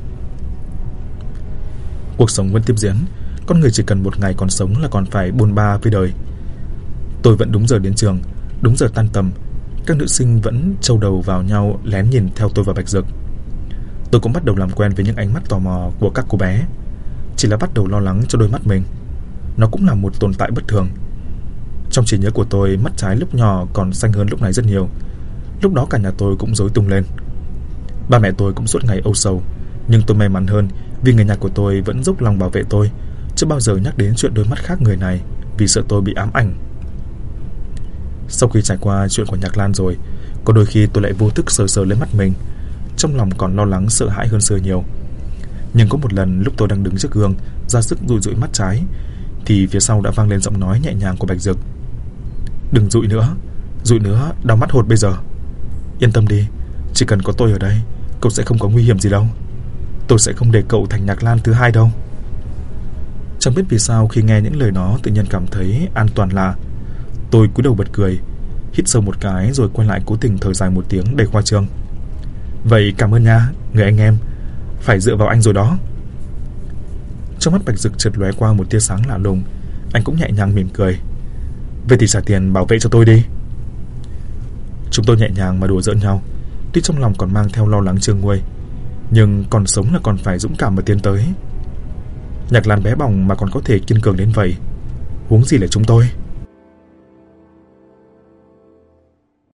Cuộc sống vẫn tiếp diễn, con người chỉ cần một ngày còn sống là còn phải bôn ba với đời. Tôi vẫn đúng giờ đến trường, đúng giờ tan tầm. Các nữ sinh vẫn trâu đầu vào nhau lén nhìn theo tôi và Bạch Dực. Tôi cũng bắt đầu làm quen với những ánh mắt tò mò của các cô bé. Chỉ là bắt đầu lo lắng cho đôi mắt mình. Nó cũng là một tồn tại bất thường. Trong trí nhớ của tôi, mắt trái lúc nhỏ còn xanh hơn lúc này rất nhiều. Lúc đó cả nhà tôi cũng rối tung lên. Ba mẹ tôi cũng suốt ngày âu sầu. Nhưng tôi may mắn hơn vì người nhà của tôi vẫn dốc lòng bảo vệ tôi, chưa bao giờ nhắc đến chuyện đôi mắt khác người này, vì sợ tôi bị ám ảnh. Sau khi trải qua chuyện của Nhạc Lan rồi, có đôi khi tôi lại vô thức sờ sờ lên mắt mình, trong lòng còn lo lắng sợ hãi hơn xưa nhiều. Nhưng có một lần lúc tôi đang đứng trước gương, ra sức dụi dụi mắt trái, thì phía sau đã vang lên giọng nói nhẹ nhàng của Bạch Dực. Đừng dụi nữa, đau mắt hột bây giờ. Yên tâm đi, chỉ cần có tôi ở đây, cậu sẽ không có nguy hiểm gì đâu. Tôi sẽ không để cậu thành Nhạc Lan thứ hai đâu. Chẳng biết vì sao khi nghe những lời đó tự nhiên cảm thấy an toàn lạ. Tôi cúi đầu bật cười, hít sâu một cái rồi quay lại cố tình thở dài một tiếng đầy khoa trương. Vậy cảm ơn nha, người anh em. Phải dựa vào anh rồi đó. Trong mắt Bạch Dực chợt lóe qua một tia sáng lạ lùng. Anh cũng nhẹ nhàng mỉm cười. Vậy thì trả tiền bảo vệ cho tôi đi. Chúng tôi nhẹ nhàng mà đùa giỡn nhau, tuy trong lòng còn mang theo lo lắng chưa nguôi. Nhưng còn sống là còn phải dũng cảm mà tiến tới. Nhạc Lan bé bỏng mà còn có thể kiên cường đến vậy, huống gì là chúng tôi.